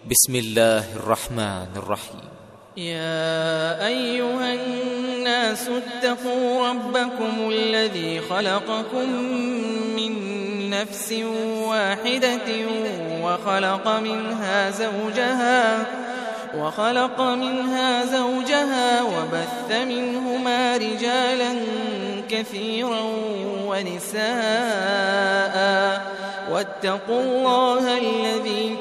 بسم الله الرحمن الرحيم. يا أيها الناس اتقوا ربكم الذي خلقكم من نفس واحدة وخلق منها زوجها وبث منهما رجالا كثيرا ونساء واتقوا الله الذي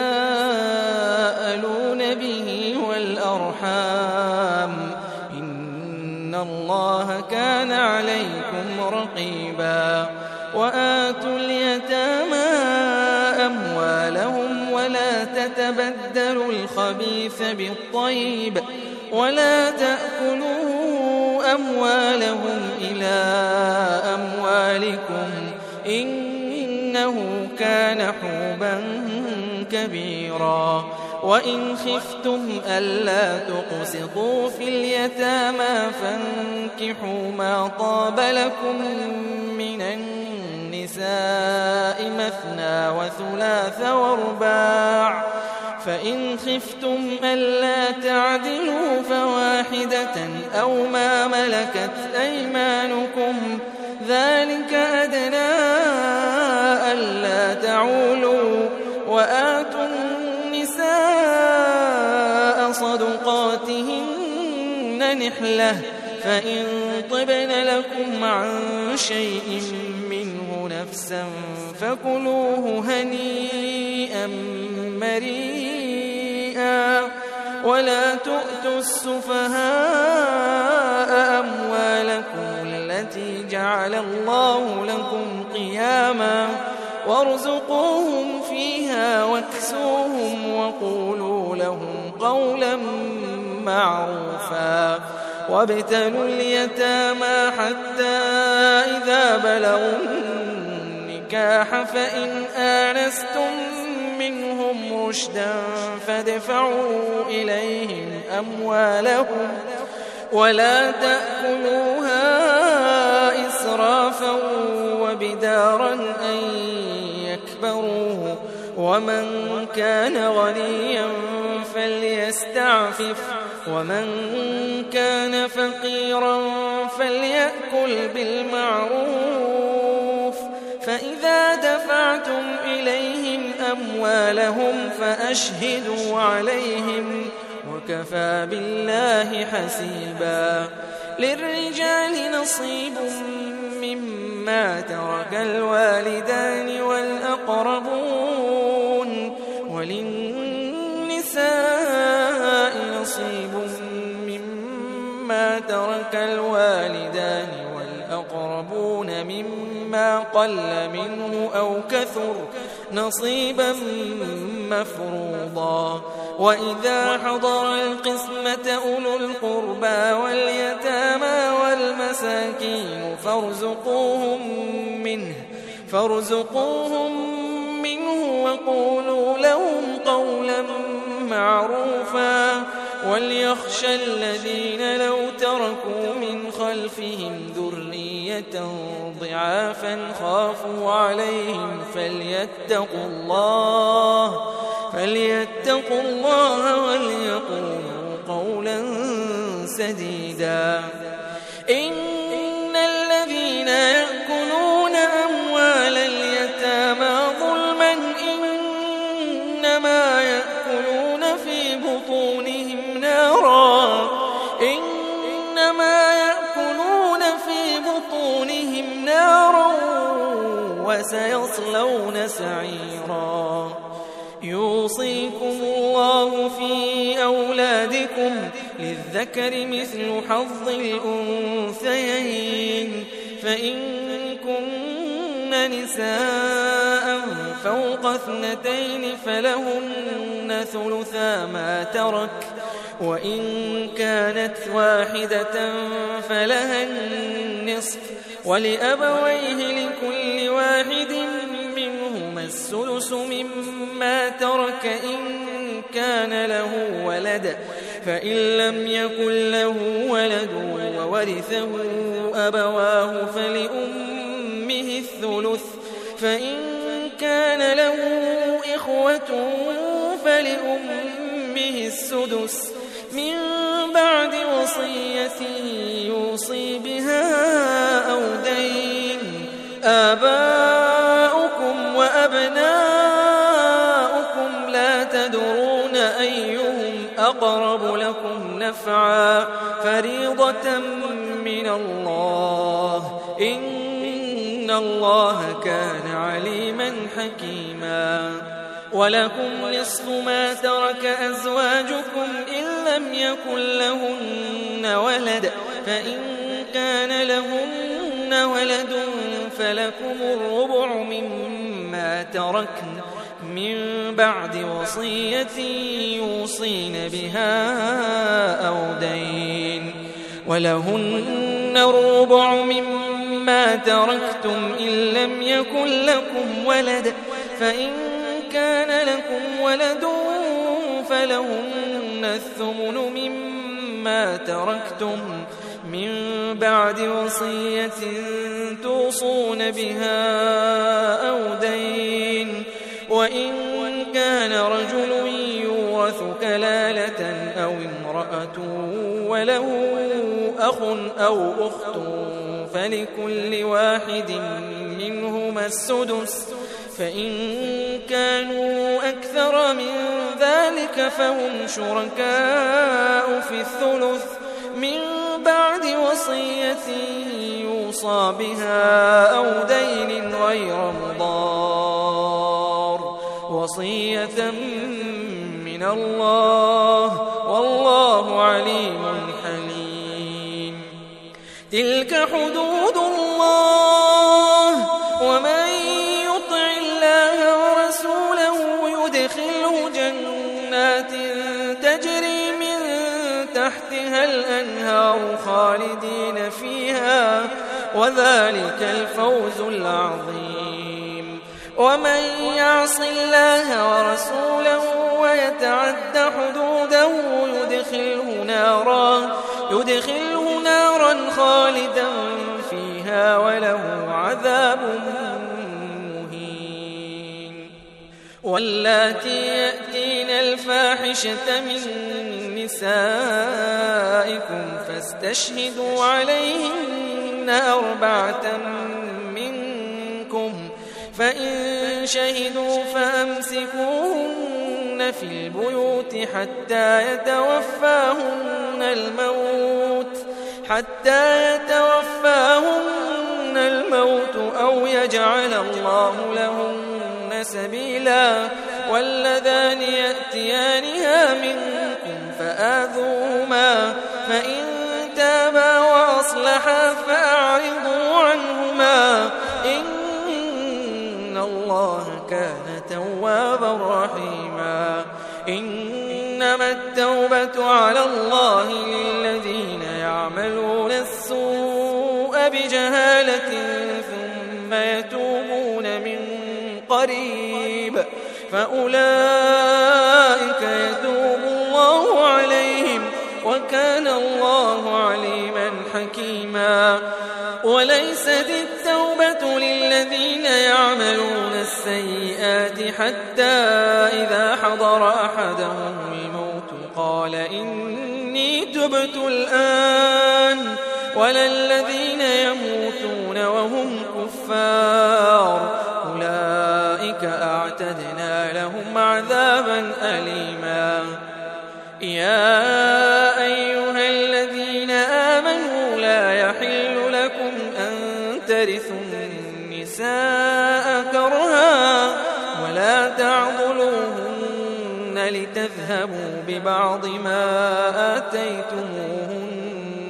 تساءلون به والأرحام إن الله كان عليكم رقيبا. وآتوا اليتامى أموالهم ولا تتبدلوا الخبيث بالطيب ولا تأكلوا أموالهم إلى أموالكم إنه كان حوبا كبيرا. وإن خفتم ألا تقسطوا في اليتامى فانكحوا ما طاب لكم من النساء مثنى وثلاث ورباع فإن خفتم ألا تعدلوا فواحدة أو ما ملكت أيمانكم ذلك أدنى ألا تعولوا. وآتوا النساء صدقاتهن نحلة فإن طبن لكم عن شيء منه نفسا فكلوه هنيئا مريئا. ولا تؤتوا السفهاء أموالكم التي جعل الله لكم قياما وارزقوهم فيها واكسوهم وقولوا لهم قولا معروفا. وابتلوا اليتامى حتى إذا بلغوا النكاح فإن آنستم منهم رشدا فادفعوا إليهم أموالهم ولا تأكلوها إسرافا وبدارا أن يكبروه. ومن كان غنيا فليستعفف ومن كان فقيرا فليأكل بالمعروف. فإذا دفعتم إليهم أموالهم فأشهدوا عليهم وكفى بالله حسيبا. للرجال نصيب مما ترك الوالدان والأقربون وللنساء نصيب مما ترك الوالدان والأقربون مما قل منه أو كثر نصيبا مفروضا. وإذا حضر القسمة أولو القربى واليتامى والمساكين فارزقوهم منه وقولوا لهم قولا معروفا. وليخشى الذين لو تركوا من خلفهم ذرية ضعافا خافوا عليهم فليتقوا الله وليقولوا قولا سديدا. إن الذين يأكلون أموال اليتامى ظلما إنما يأكلون في بطونهم نارا وسيصلون سعيرا. يوصيكم الله في أولادكم للذكر مثل حظ الأنثيين فإن كن نساء فوق 2 فلهن ثلثا ما ترك وإن كانت واحدة فلها النصف ولأبويه لكل واحد منهما السدس مما ترك إن كان له ولد فإن لم يكن له ولد وورثه أبواه فلأمه الثلث فإن كان له إخوة فلأمه السدس من بعد وصية يوصي بها أو دين. آباؤكم وأبناؤكم لا تدرون أيهم أقرب لكم نفعا فريضة من الله إن الله كان عليما حكيما. ولكم نصف ما ترك أزواجكم إن لم يكن لهن ولد فإن كان لهن ولد فلكم الربع مما تركن من بعد وصية يوصين بها أو دين. ولهن الربع مما تركتم إن لم يكن لكم ولد فإن كان لكم ولد فلهن الثمن مما تركتم من بعد وصية توصون بها أو دين. وإن كان رجل يورث كلالة أو امرأة وله أخ أو أخت فلكل واحد منهما السدس فإن كانوا أكثر من ذلك فهم شركاء في الثلث من بعد وصية يوصى بها أو دين غير مضار وصية من الله والله عليم حليم. تلك حدود الله ومن يطع الله ورسوله يدخله جنات تجري من تحتها الأنهار خالدين فيها وذلك الفوز العظيم. ومن يعص الله ورسوله ويتعد حدوده يدخله نارا خالدا فيها وله عذاب مهين. واللاتي يأتين الفاحشة من نسائكم فاستشهدوا عليهن 4 منكم فإن شهدوا فأمسكوهن في البيوت حتى يتوفاهن الموت أو يجعل الله لهن سبيلا. واللذان يأتيانها منكم فآذوهما فإن تابا وأصلحا فأعرضوا عنهما إن الله كان توابا رحيما. إنما التوبة على الله للذين يعملون السوء بجهالة ثم يتوبون من قريب فأولئك يتوب الله عليهم وكان الله عليما حكيما. وليست التوبة للذين يعملون السيئات حتى إذا حضر أحدهم الموت قال إني تبت الآن ولا الذين يموتون وهم كفار أولئك أعتدنا لهم عذابا أليما. يا أيها الذين آمنوا لا يحل لكم أن ترثوا النساء كرها ولا تعضلوهن لتذهبوا ببعض ما آتيتموهن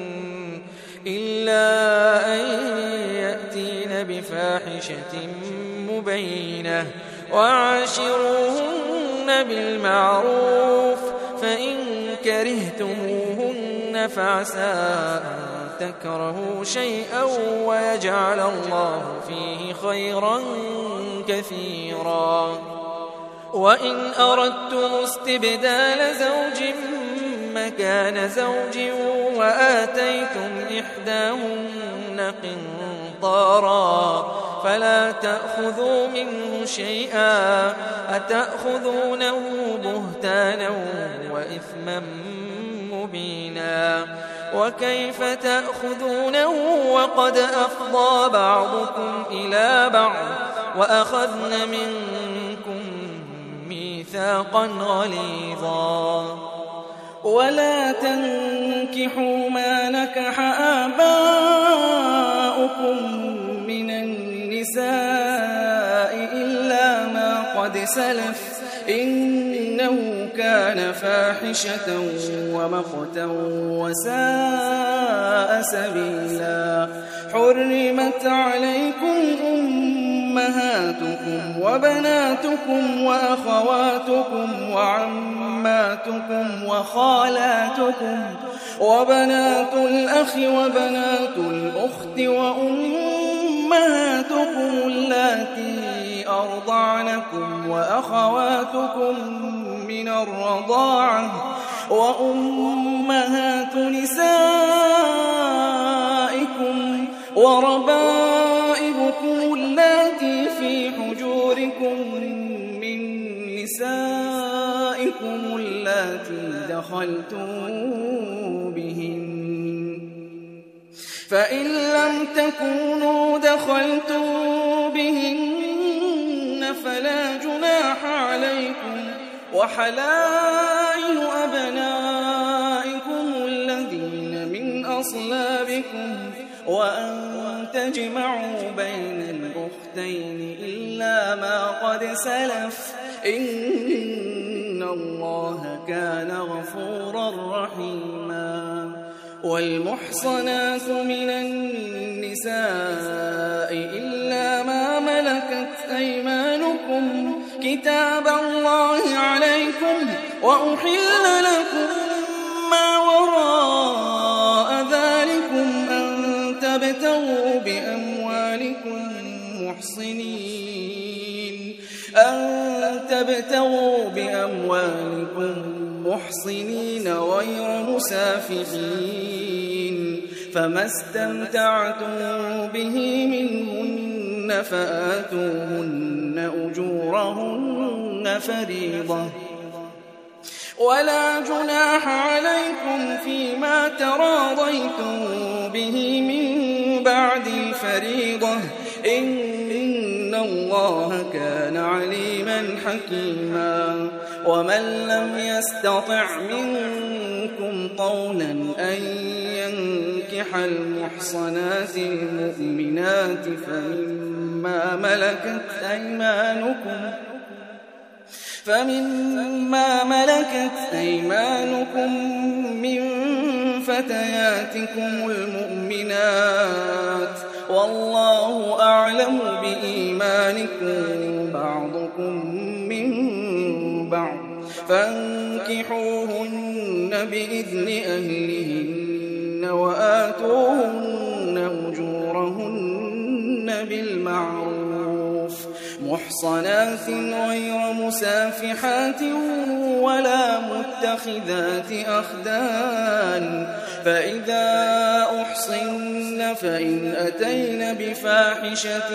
إلا أن يأتين بفاحشة مبينة وعاشروهن بالمعروف فإن كرهتموهن فعسى أن تكرهوا شيئا ويجعل الله فيه خيرا كثيرا. وإن أردتم استبدال زوج مكان زوج وآتيتم إحداهن قنطارا فلا تأخذوا منه شيئا أتأخذونه بهتانا وإثما مبينا وكيف تأخذونه وقد أفضى بعضكم إلى بعض وأخذن منكم ميثاقا غليظا ولا تنكحوا ما نكح آباؤكم من النساء إلا ما قد سلف إنه كان فاحشة ومقتا وساء سبيلا حرمت عليكم أمهاتكم وبناتكم وأخواتكم وعماتكم وخالاتكم وبنات الأخ وبنات الأخت وأمهاتكم اللاتي أرضعنكم وأخواتكم من الرضاعة وأمهات نسائكم وربائبكم اللاتي في حجوركم من نسائكم اللاتي دخلتم بهن فإن لم تكونوا دخلتم بهن فلا جناح عليكم وحلائل أبنائكم الذين من أصلابكم وأن تجمعوا بين الأختين إلا ما قد سلف إن الله كان غفورا رحيما والمحصنات من النساء إلا ما ملكت أيمانكم كتاب الله عليكم وأحل لكم ما وراء ذلكم أن تبتغوا بأموالكم محصنين غير مسافحين فما استمتعتم به منهن فآتوهن أجورهن فريضة ولا جناح عليكم فيما تراضيتم به من بعد الفريضة إن الله كان عليما حكيما ومن لم يستطع منكم طولا أن ينكح المحصنات المؤمنات فمما ملكت أيمانكم من فتياتكم المؤمنات والله أعلم بإيمانكم بعضكم من بعض فانكحوهن بإذن أهلهن وآتوهن أجورهن بالمعروف محصنات غير مسافحات ولا متخذات أخدان فإذا أحصن فإن أتين بفاحشة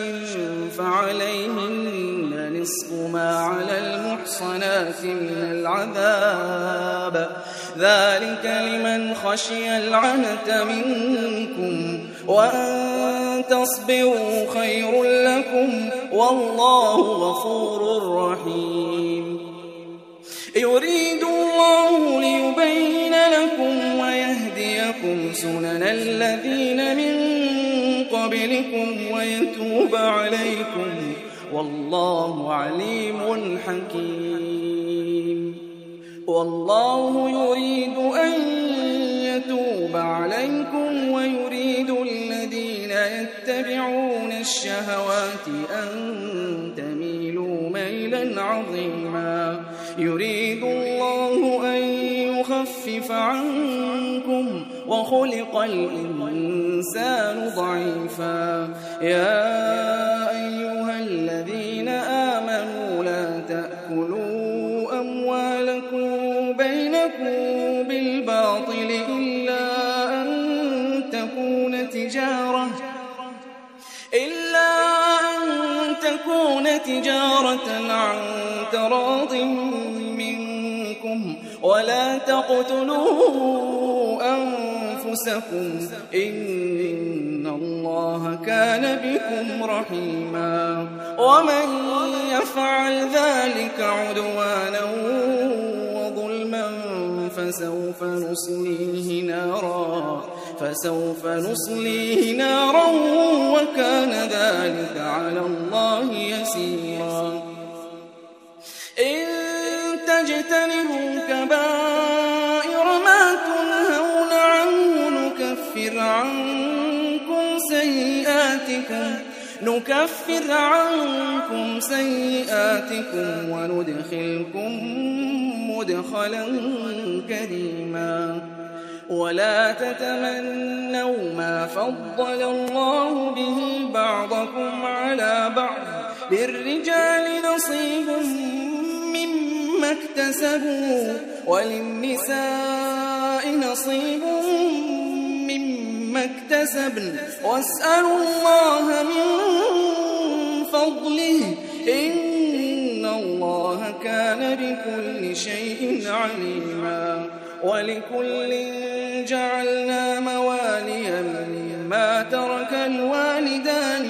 فعليهن نصف ما على المحصنات من العذاب ذلك لمن خشي العنة منكم وأن تصبروا خير لكم والله غفور رحيم يريد الله ليبين لكم ويهديكم سنن الذين من قبلكم ويتوب عليكم والله عليم حكيم والله يريد أن يتوب عليكم ويريد الذين يتبعون الشهوات أن تميلوا ميلا عظيما يريد الله أن يخفف عنكم وخلق الإنسان ضعيفا يا أيها الذين آمنوا لا تأكلوا أموالكم بينكم بالباطل إلا أن ترجون تجارة عن تراض منكم ولا تقتلوا أنفسكم إن الله كان بكم رحيما ومن يفعل ذلك عدوانا وظلما فسوف نصليه نارا وكان ذلك على الله يسيرا إن تجتنبوا كبائر ما تنهون عنه نكفر عنكم سيئاتكم وندخلكم مدخلا كريما ولا تتمنوا ما فضل الله به بعضكم على بعض للرجال نصيب مما اكتسبوا وللنساء نصيب مما اكتسبن واسألوا الله من فضله إن الله كان بكل شيء عليما ولكل جعلنا مواليا مما ترك الوالدان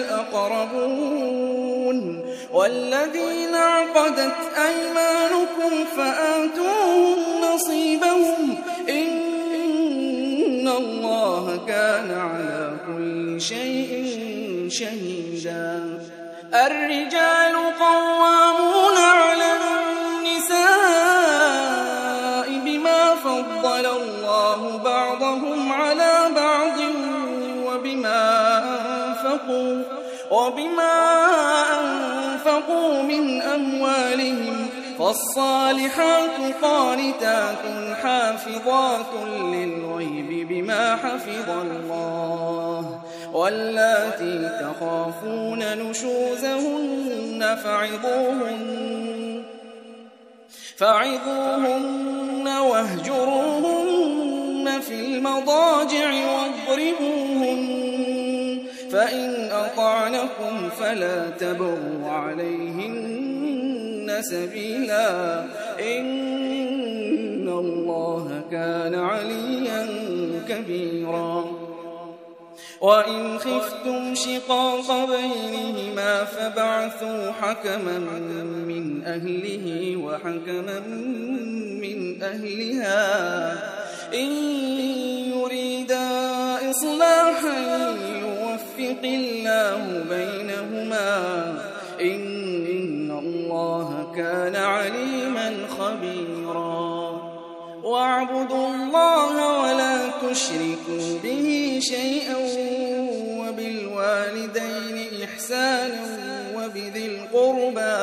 والأقربون والذين عقدت أيمانكم فآتوهم نصيبهم إن الله كان على كل شيء شهيدا الرجال قوامون على النساء بما فضل الله بعضهم على بعض وبما أنفقوا من أموالهم فالصالحات قانتات حافظات للغيب بما حفظ الله واللاتي تخافون نشوزهن فعظوهن واهجروهن في المضاجع واضربوهن فإن أطعنكم فلا تبغوا عليهن سبيلا إن الله كان عليا كبيرا وإن خفتم شقاق بينهما فبعثوا حكما من أهله وحكما من أهلها إن يريدا إصلاحا يوفق الله بينهما إن الله كان عليما خبيرا واعبدوا الله ولا تشركوا به شيئا وبالوالدين إحسانا وبذي القربى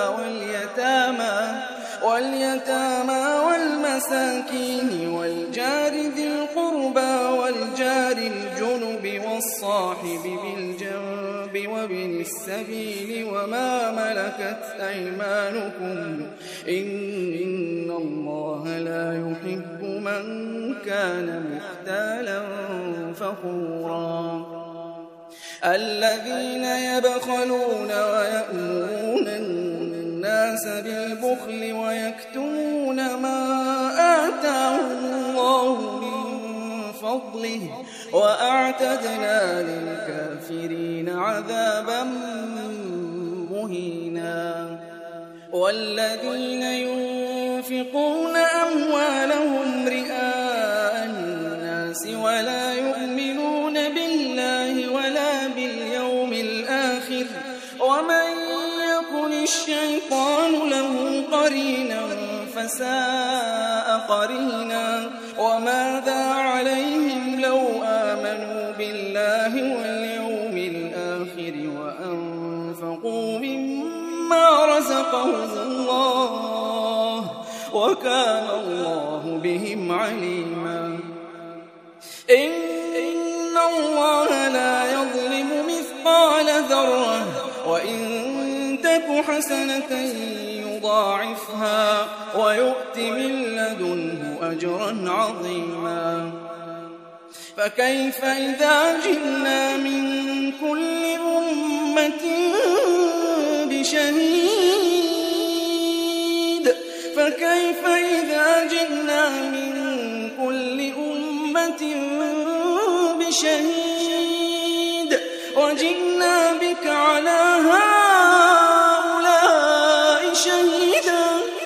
واليتامى والمساكين والجار ذي القربى والجار الجنب والصاحب بالجنب وابن السبيل وما ملكت أيمانكم إن الله لا يحب من كان مختالا فخورا الذين يبخلون ويأمرون الناس بالبخل ويكتمون ما آتاهم الله من فضله وأعتدنا للكافرين عذابا مهينا والذين ينفقون أموالهم رئاء الناس ولا يؤمنون بالله ولا باليوم الآخر ومن يكن الشيطان له قرينا فساء قرينا وماذا عليهم لو آمنوا بالله واليوم الآخر وأنفقوا مما رزقهم الله وكان الله بهم عليما إن الله لا يظلم مثقال ذرة وإن تك حسنة يضاعفها ويؤت من لدنه أجرا عظيما فكيف إذا جئنا من كل أمة بشهيد فكيف إذا جئنا من كل أمة بشهيد وجئنا بك على هؤلاء شهيدا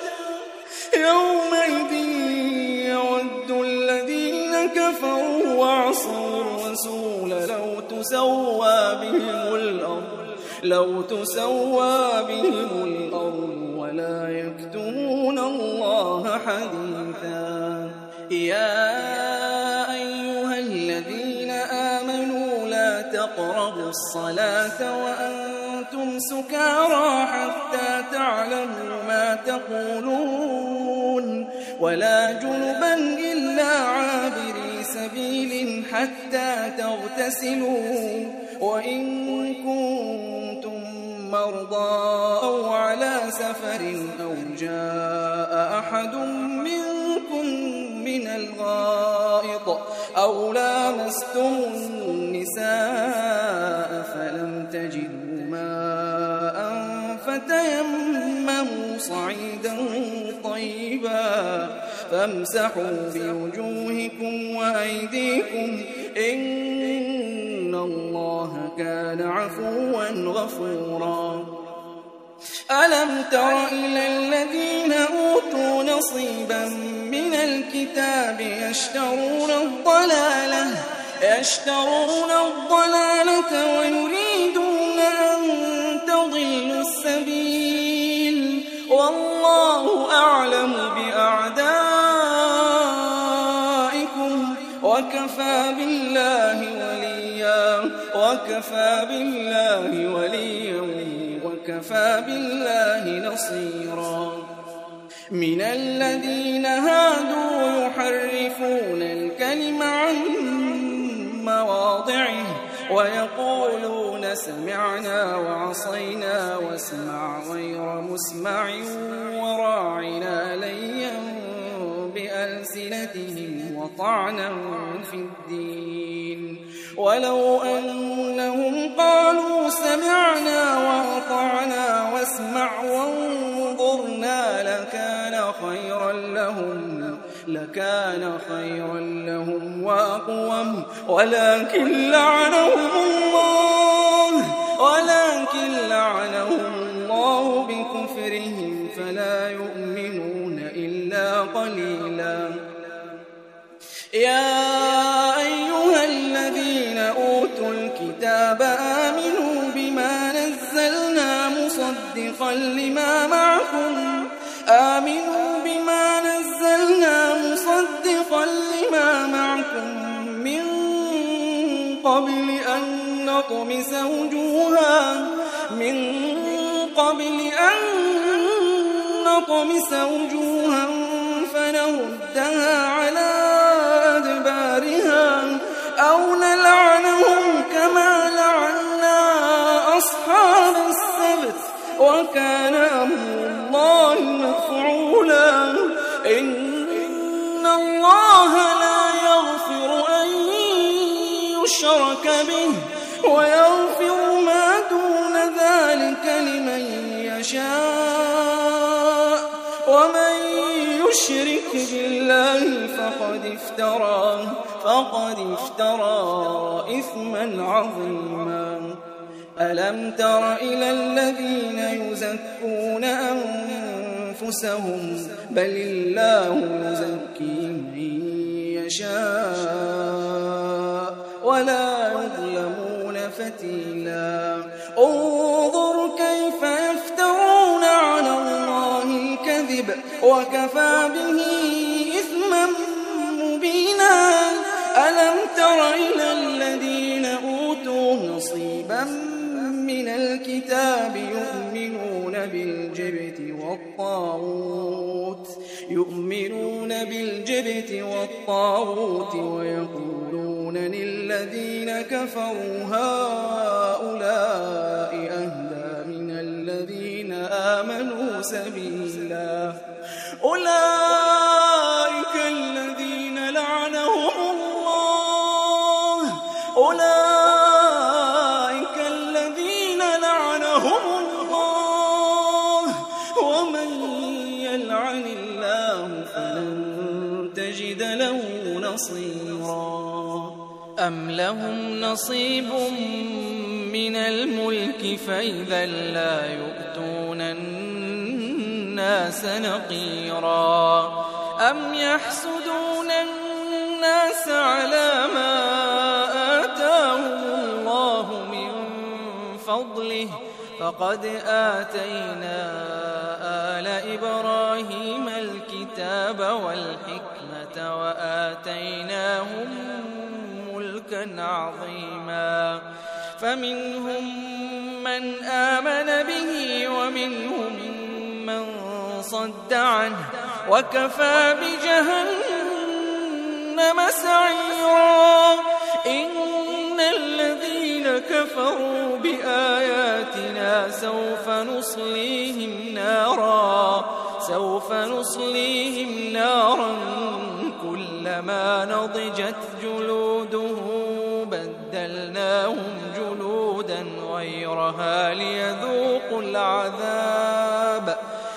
يومئذ يود الذين كفروا وعصوا الرسول لو تسوى بهم الأرض ولا يكتمون الله حديثا يا أيها الذين آمنوا لا تقربوا الصلاة وأنتم سكارى حتى تعلموا ما تقولون ولا جنبا إلا عابري سبيل حتى تغتسلوا وإن كنتم مرضى أو على سفر أو جاء أحد منكم من الغائط أو لامستم النساء فلم تجدوا ماء فتيمموا صعيدا طيبا فامسحوا بوجوهكم وأيديكم إن الله كان عفوا غفورا ألم تر إلى الذين أوتوا نصيبا من الكتاب يشترون الضلالة ويريدون أن تضلوا السبيل والله أعلم بأعدائكم وكفى بالله وليا وكفى بالله نصيرا من الذين هادوا يحرفون الكلم عن مواضعه ويقولون سمعنا وعصينا واسمع غير مسمع وراعنا ليا بألسنتهم وطعنا في الدين ولو أنهم قالوا سمعنا وأطعنا واسمع وانظرنا لكان خيرا لهم وأقوم ولكن لعنهم الله بكفرهم فلا يؤمنون إلا قليلا يا أيها الذين أوتوا الكتاب آمنوا بما نزلنا مصدقا لما معكم من قبل أن نطمس وجوها فنردها على أدبارها أو نلعنهم كما لعنا أصحاب السبت وكان أمر الله مفعولا إن الله لا يغفر أن يشرك به ويغفر ما دون ذلك لمن يشاء ومن يشرك بالله فقد افترى إثما عظيما ألم تر إلى الذين يزكون أنفسهم بل الله يزكي من يشاء ولا يظلمون فتيلا انظر كيف يفترون على الله الكذب وكفى به إثما مبينا ألم تر إلى الذين أوتوا نصيبا من الكتاب يؤمنون بالجبت والطاغوت ويقولون للذين كفروا هؤلاء أهدى من الذين آمنوا سبيلا أولئك الذين لعنهم الله تجد له نصيرا أم لهم نصيب من الملك فإذا لا يؤتون الناس نقيرا أم يحسدون الناس على ما آتاهم الله من فضله فقد آتينا آل إبراهيم الكتاب والحكمة وآتيناهم ملكا عظيما فمنهم من آمن به ومنهم من صد عنه وكفى بجهنم سعيرا إن الذين كفروا بآياتنا سوف نصليهم نارا كلما نضجت جلودهم بدلناهم جلودا غيرها ليذوقوا العذاب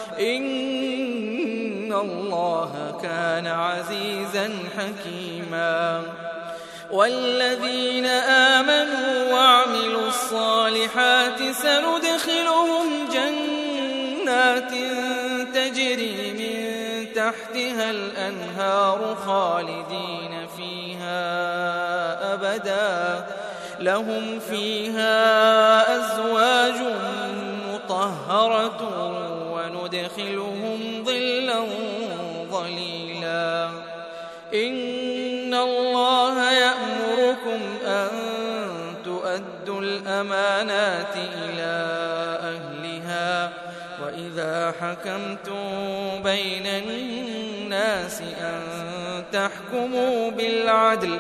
إن الله كان عزيزا حكيما والذين آمنوا وعملوا الصالحات سندخلهم جنات تجري من تحتها الأنهار خالدين فيها أبدا لهم فيها أزواج مطهرة وندخلهم ظلا ظليلا إن الله يأمركم أن تؤدوا الأمانات إلى أهلها وإذا حكمتم بين الناس أن تحكموا بالعدل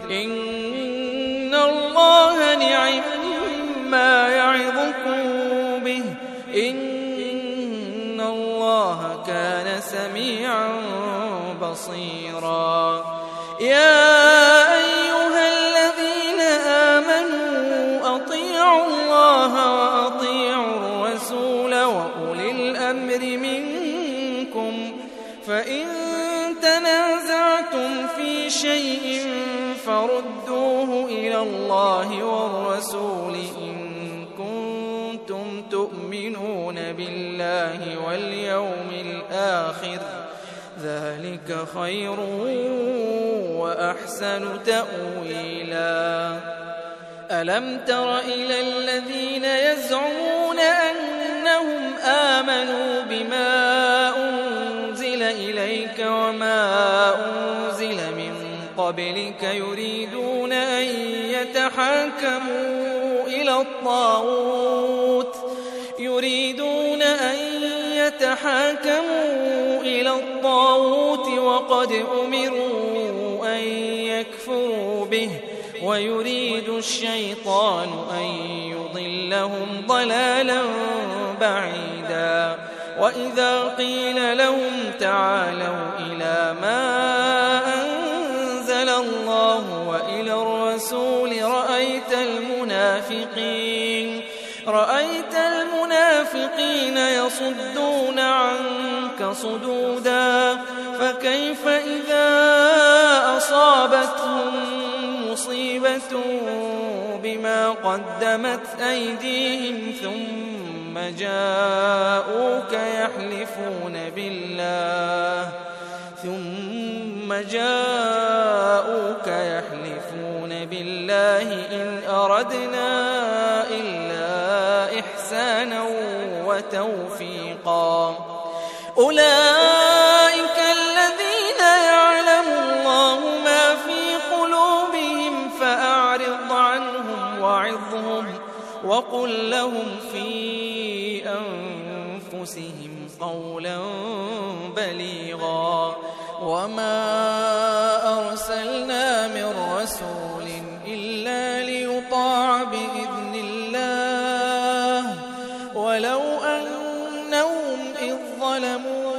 إن الله نعم ما يعظكم به إن الله كان سميعا بصيرا يا أيها الذين آمنوا أطيعوا الله وأطيعوا الرسول وأولي الأمر منكم فإن تنازعتم في شيء فردوه إلى الله والرسول إن كنتم تؤمنون بالله واليوم الآخر ذلك خير وأحسن تأويلا ألم تر إلى الذين يزعمون أنهم آمنوا بما أنزل إليك وما أنزل من قبلك يريدون أن يتحاكموا إلى الطاغوت وقد أمروا أن يكفروا به ويريد الشيطان أن يضلهم ضلالا بعيدا وإذا قيل لهم تعالوا إلى ما أنزل الله وإلى الرسول رأيت المنافقين يصدون عنك صدودا فكيف إذا أصابتهم مصيبة بما قدمت أيديهم ثم جاءوك يحلفون بالله إن أردنا إلا إحسانا وتوفيقا أولئك الذين يعلم الله ما في قلوبهم فأعرض عنهم وعظهم وقل لهم في أنفسهم قولا بليغا وما أرسلنا من رسول إلا ليطاع بإذن الله ولو أنهم إذ ظلموا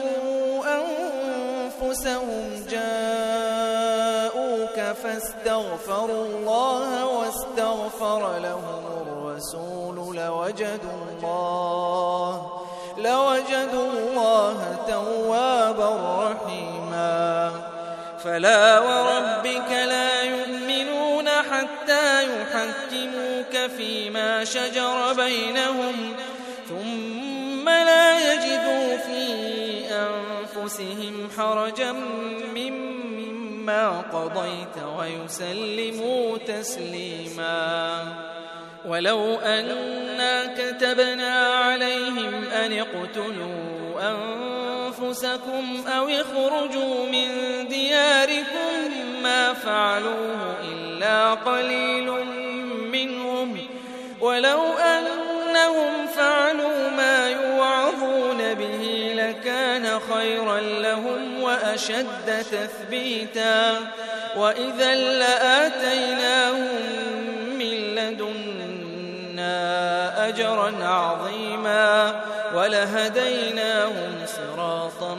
أنفسهم جاءوك فاستغفروا الله واستغفر لهم الرسول لوجدوا الله توابا رحيما فلا وربك لا يؤمنون حتى يحكموك فيما شجر بينهم ثم لا يجدوا في أنفسهم حرجا مما قضيت ويسلموا تسليما ولو أنا كتبنا عليهم أن اقتلوا أنفسكم أو اخرجوا من دياركم ما فعلوه إلا قليل منهم ولو أنهم فعلوا ما يوعظون به لكان خيرا لهم وأشد تثبيتا وإذا لآتيناهم من لدنا أجرا عظيما ولهديناهم صراطا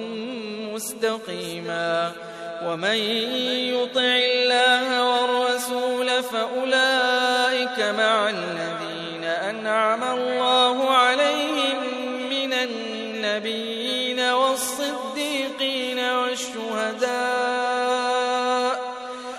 مستقيما ومن يطع الله والرسول فأولئك مع الذين أنعم الله عليهم من النبيين والصديقين والشهداء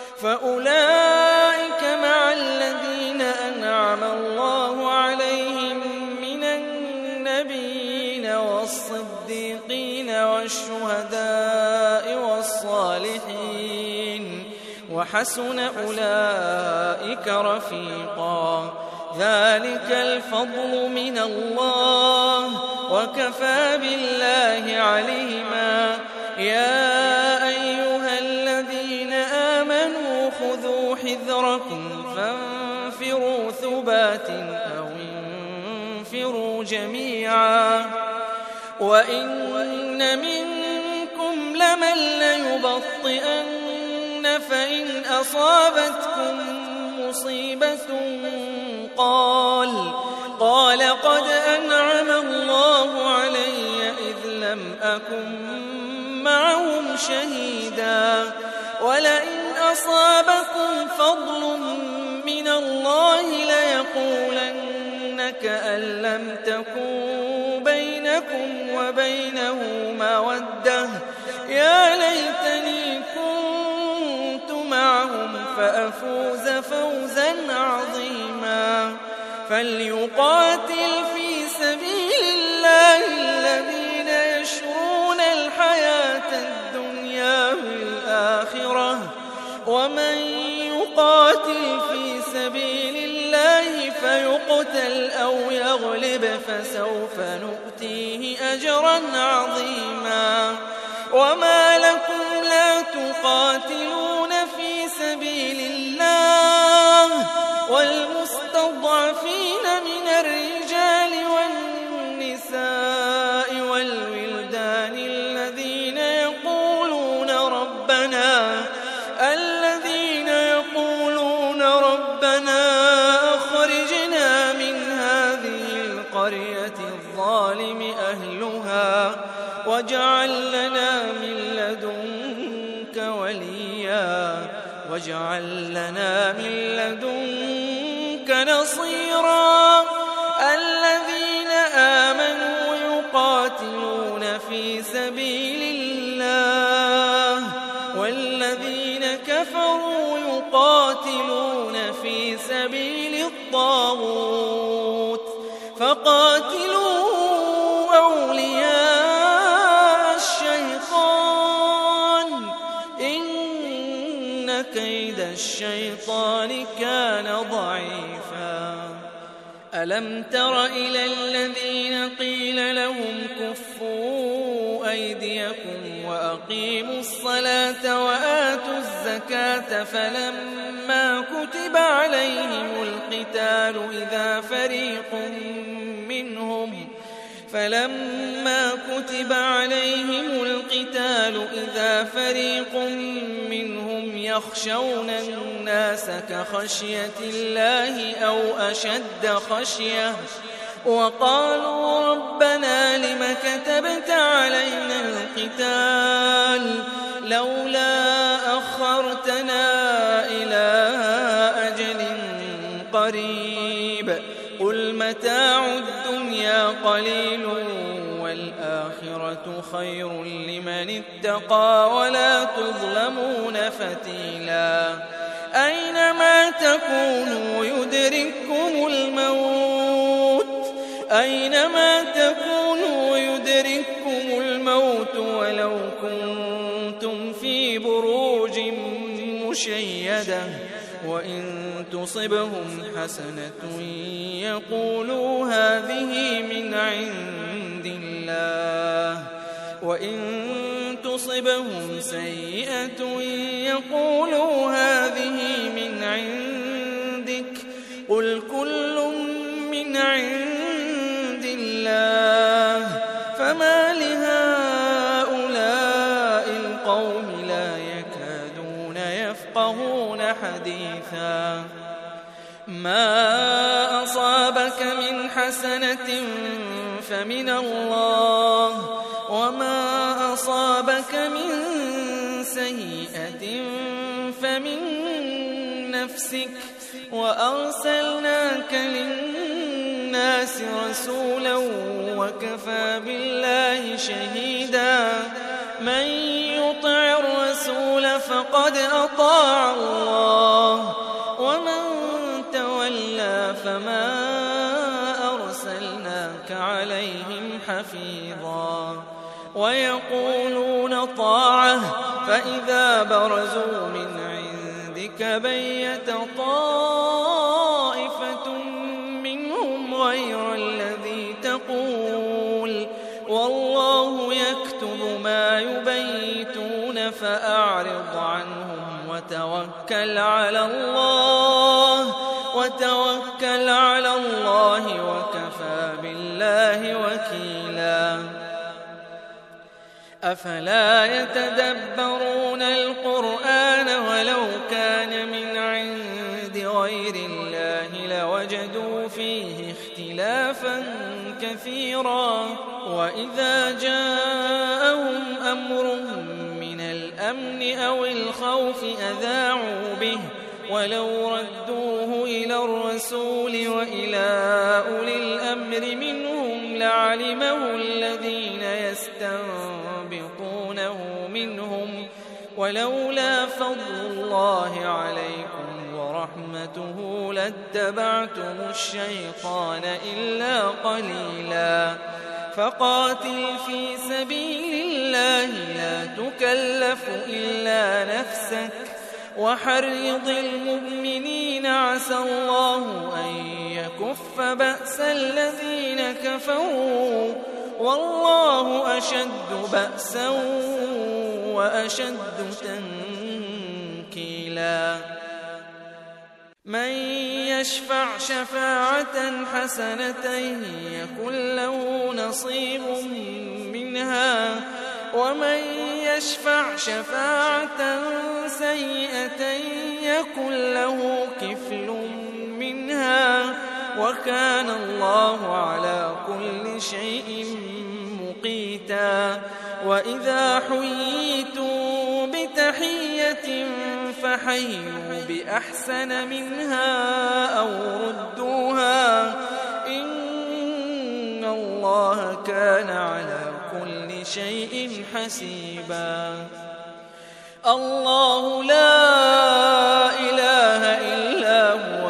والصالحين وحسن أولئك رفيقا ذلك الفضل من الله وكفى بالله عليما يا أيها الذين آمنوا خذوا حذركم فانفروا ثبات أو انفروا جميعا وإن منكم لمن ليبطئن فإن أصابتكم مصيبة قال قد أنعم الله علي إذ لم أكن معهم شهيدا ولئن أصابكم فضل من الله ليقولن كأن لم تكن بينكم وبينه مودة يا ليتني كنت معهم فأفوز فوزا عظيما فليقاتل في سبيل الله الذين يشرون الحياة الدنيا بالآخرة ومن يقاتل في سبيل الله فيقتل أو يغلب فسوف نؤتيه أجرا عظيما وما لكم لا تقاتلون في سبيل الله والمستضعفين من الرجال والنساء والولدان الذين يقولون ربنا أخرجنا من هذه القرية الظالم أهلها واجعل لنا من لدنك وليا واجعل لنا من لدنك نصيرا الذين آمنوا يقاتلون في سبيل الله والذين كفروا يقاتلون في سبيل الطاغوت فقاتلوا أولياء الشيطان إن كيد الشيطان كان ضعيفا ألم تر إلى الذين قيل لهم كفوا أيديكم وأقيموا الصلاة وآتوا الزكاة فلما كتب عليهم القتال إذا فريق منهم يخشون الناس كخشية الله أو أشد خشية وقالوا ربنا لم كتبت علينا القتال لولا أخرتنا إلى أجل قريب قل متاع الدنيا قليل والآخرة خير لمن اتقى ولا تظلمون فتيلا أينما تكونوا يدرككم الموت ولو كنتم في بروج مشيدة وإن تصبهم حسنة يقولوا هذه من عند الله وإن تصبهم سيئة يقولوا هذه من عندك قل كل من عند الله فما لهؤلاء القوم لا يكادون يفقهون حديثا ما أصابك من حسنة فمن الله وما أصابك من سيئة فمن نفسك وأرسلناك للناس رسولا وكفى بالله شهيدا من يطع الرسول فقد أطاع الله ومن تولى فما أرسلناك عليهم حفيظا ويقولون طاعة فإذا برزوا من عندك بيت طائفة منهم غير الذي تقول والله يكتب ما يبيتون فأعرض عنهم وتوكل على الله وكفى بالله وكيلا أفلا يتدبرون القرآن ولو كان من عند غير الله لوجدوا فيه اختلافا كثيرا وإذا جاءهم أمر من الأمن أو الخوف أذاعوا به ولو ردوه إلى الرسول وإلى أولي الأمر منهم لعلمه الذين يستنبطونه منهم ولولا فضل الله عليكم ورحمته لاتبعتم الشيطان إلا قليلا فقاتل في سبيل الله لا تكلف إلا نفسك وحرض المؤمنين عسى الله أن يكف بأس الذين كفروا والله أشد بأسا وأشد تنكيلا من يشفع شفاعة حسنة يكن له نصيب منها ومن يشفع شفاعة سيئة يكن له كفل منها وكان الله على كل شيء مقيتا وإذا حييتم بتحية فحيوا بأحسن منها أو ردوها إن الله كان على كل شيء حسيبا الله لا إله إلا هو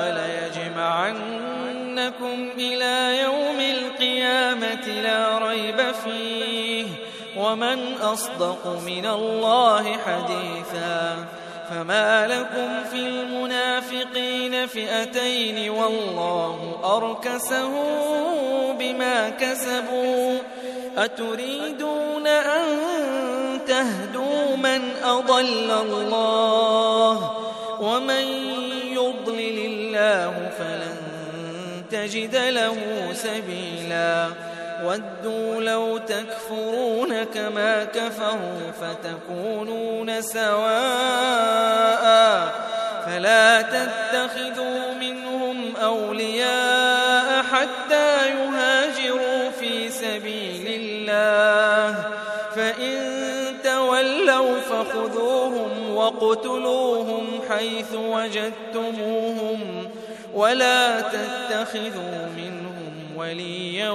ليجمعنكم إلى يوم القيامة لا ريب فيه ومن أصدق من الله حديثا فما لكم في المنافقين فئتين والله أركسهم بما كسبوا أتريدون أن تهدوا من أضل الله ومن يضلل الله فلن تجد له سبيلا ودوا لو تكفرون كما كفروا فتكونون سواء فلا تتخذوا منهم أولياء حتى يهاجروا في سبيل الله فإن تولوا فخذوهم واقتلوهم حيث وجدتموهم ولا تتخذوا منهم وليا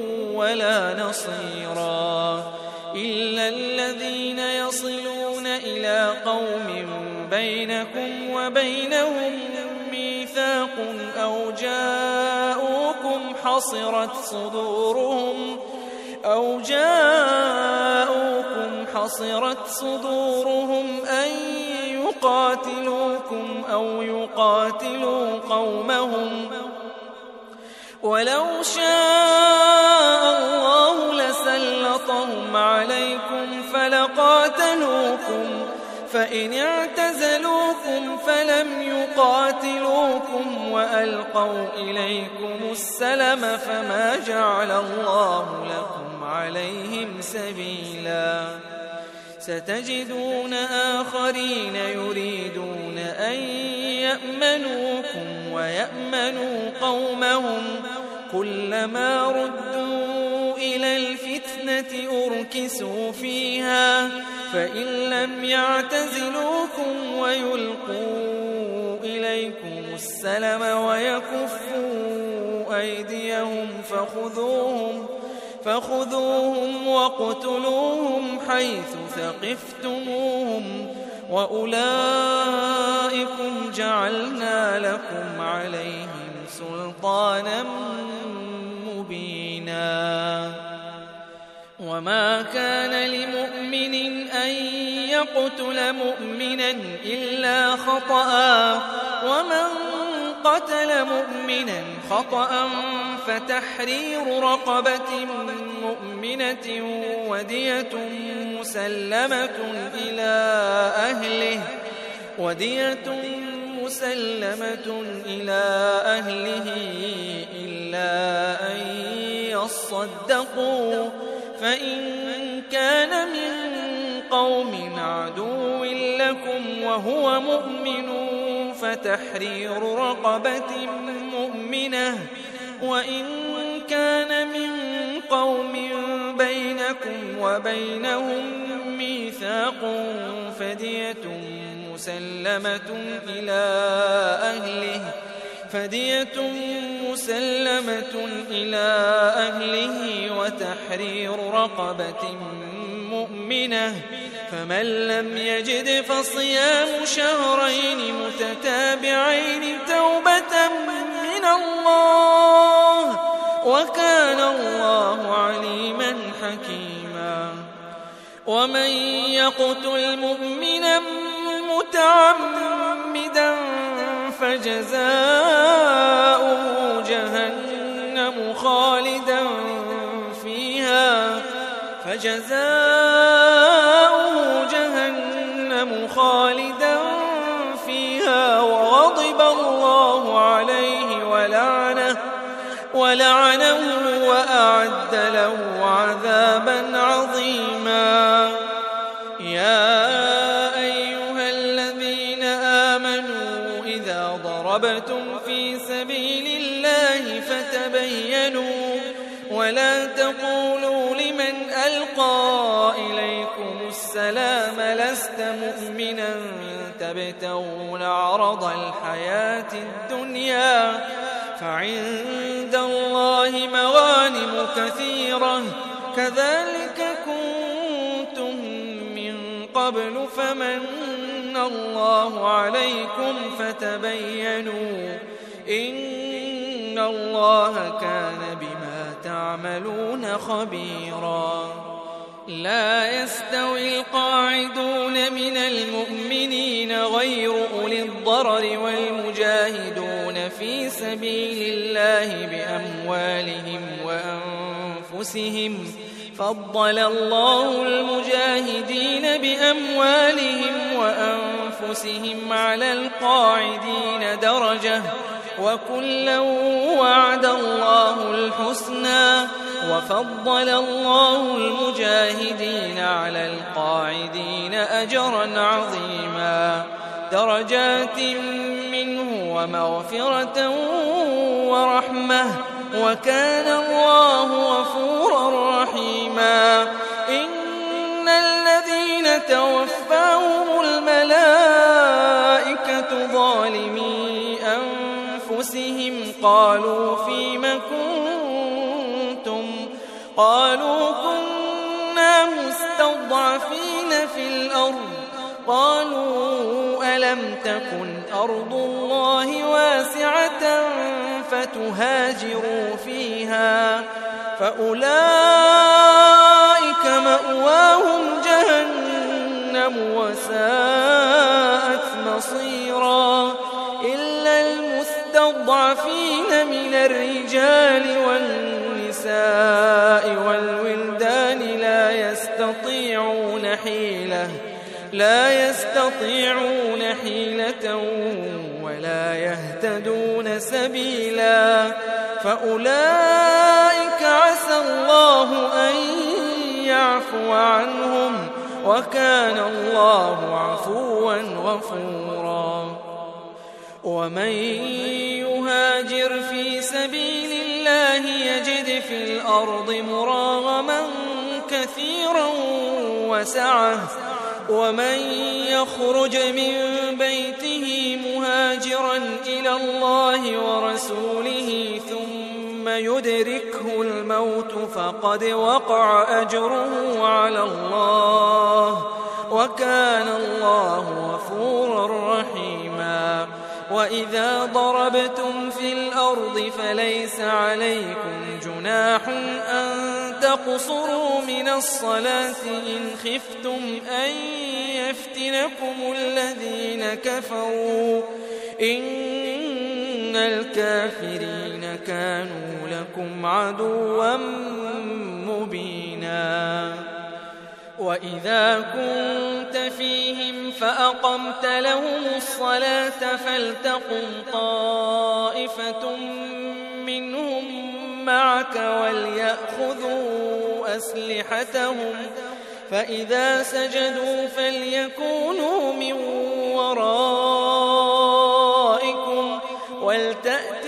ولا نصيرا إلا الذين يصلون إلى إلى قوم بينكم وبينهم ميثاق أو جاءوكم حصرت صدورهم أن يقاتلوكم أو يقاتلوا قومهم ولو شاء الله لسلطهم عليكم فلقاتلوكم فإن اعتزلوكم فلم يقاتلوكم وألقوا إليكم السلم فما جعل الله لكم عليهم سبيلا ستجدون آخرين يريدون أن يأمنوكم ويأمنوا قومهم كلما ردوا إلى الفتنة أركسوا فيها فإن لم يعتزلوكم ويلقوا إليكم السلم ويكفوا أيديهم فخذوهم واقتلوهم حيث ثقفتموهم وأولئكم جعلنا لكم عليهم سلطانا مبينا وما كان لمؤمن أن يقتل مؤمنا إلا خطأ ومن قتل مؤمنا خطأ فتحرير رقبة مؤمنة ودية مسلمة إلى أهله إلا أن يصدقوا فإن كان من قوم عدو لكم وهو مؤمن فتحرير رقبة مؤمنة وإن كان من قوم بينكم وبينهم ميثاق فدية مسلمة إلى أهله وتحرير رقبة مؤمنة فمن لم يجد فصيام شهرين متتابعين توبة من الله وكان الله عليما حكيما ومن يقتل مؤمنا متعمدا فجزاؤه جهنم خالدا فيها وغضب الله عليه ولعنه وأعد له عذابا عظيما يا أيها الذين آمنوا إذا ضربتم في سبيل الله فتبينوا ولا تقولوا لمن ألقى إليكم السلام لست مؤمنا تبتغون عرض الحياة الدنيا فعند الله مغانم كثيرة كذلك كنتم من قبل فمن الله عليكم فتبينوا إن الله كان بما تعملون خبيرا لا يستوي القاعدون من المؤمنين غير أولي الضرر والمجاهدون في سبيل الله بأموالهم وأنفسهم فضل الله المجاهدين بأموالهم وأنفسهم على القاعدين درجة وكلا وعد الله الحسنى وفضل الله المجاهدين على القاعدين أجرا عظيما درجات منه ومغفرة ورحمة وكان الله غفورا رحيما إن الذين توفاهم الملائكة ظالمي أنفسهم قالوا فيم كنتم قالوا كنا مستضعفين في الأرض قالوا ألم تكن أرض الله واسعة فتهاجروا فيها فأولئك مأواهم جهنم وساءت مصيرا إلا المستضعفين من الرجال والنساء والولدان لا يستطيعون حيلة ولا يهتدون سبيلا فأولئك عسى الله أن يعفو عنهم وكان الله عفوا غفورا ومن يهاجر في سبيل الله يجد في الأرض مراغما كثيرا وسعة ومن يخرج من بيته مهاجرا إلى الله ورسوله ثم يدركه الموت فقد وقع أجره على الله وكان الله غفورا رحيما وإذا ضربتم في الأرض فليس عليكم جناح أن تقصروا من الصلاة إن خفتم أن يفتنكم الذين كفروا إن الكافرين كانوا لكم عدوا مبينا وإذا كنت فيهم فأقمت لهم الصلاة فلتقم طائفة منهم معك وليأخذوا أسلحتهم فإذا سجدوا فليكونوا من ورائكم ولتأت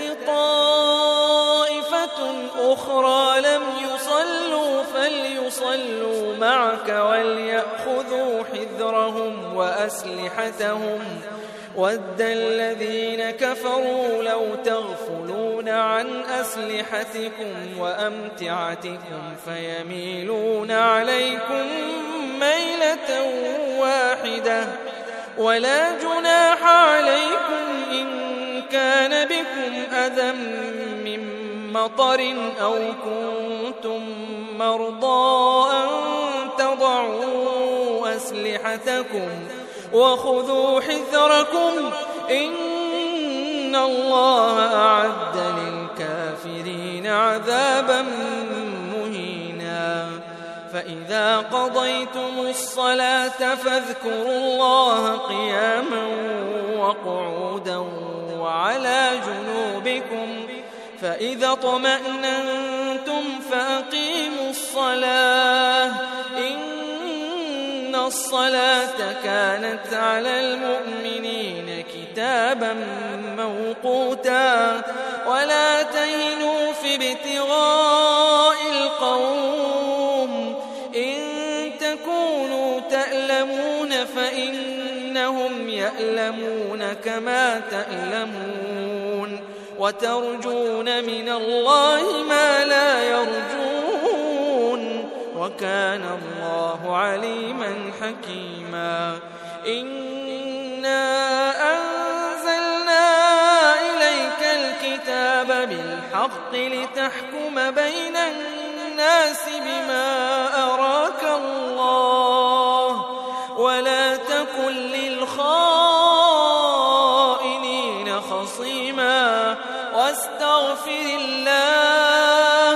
طائفة أخرى لم يصلوا فليصلوا معك وليأخذوا حذرهم وأسلحتهم ود الذين كفروا لو تغفلون عن أسلحتكم وأمتعتكم فيميلون عليكم ميلة واحدة ولا جناح عليكم إن كان بكم أذى من مطر أو كنتم مرضى أن تضعوا أسلحتكم وخذوا حذركم إن الله أعد للكافرين عذابا مهينا فإذا قضيتم الصلاة فاذكروا الله قياما وقعودا وعلى جنوبكم فإذا اطمأننتم فأقيموا الصلاة إن الصلاة كانت على المؤمنين كتابا موقوتا ولا تهنوا في ابتغاء القوم إن تكونوا تألمون فإنهم يألمون كما تألمون وترجون من الله ما لا يرجون وكان الله عليما حكيما إنا أنزلنا إليك الكتاب بالحق لتحكم بين الناس بما أراك الله ولا تكن للخائنين خصيما واستغفر الله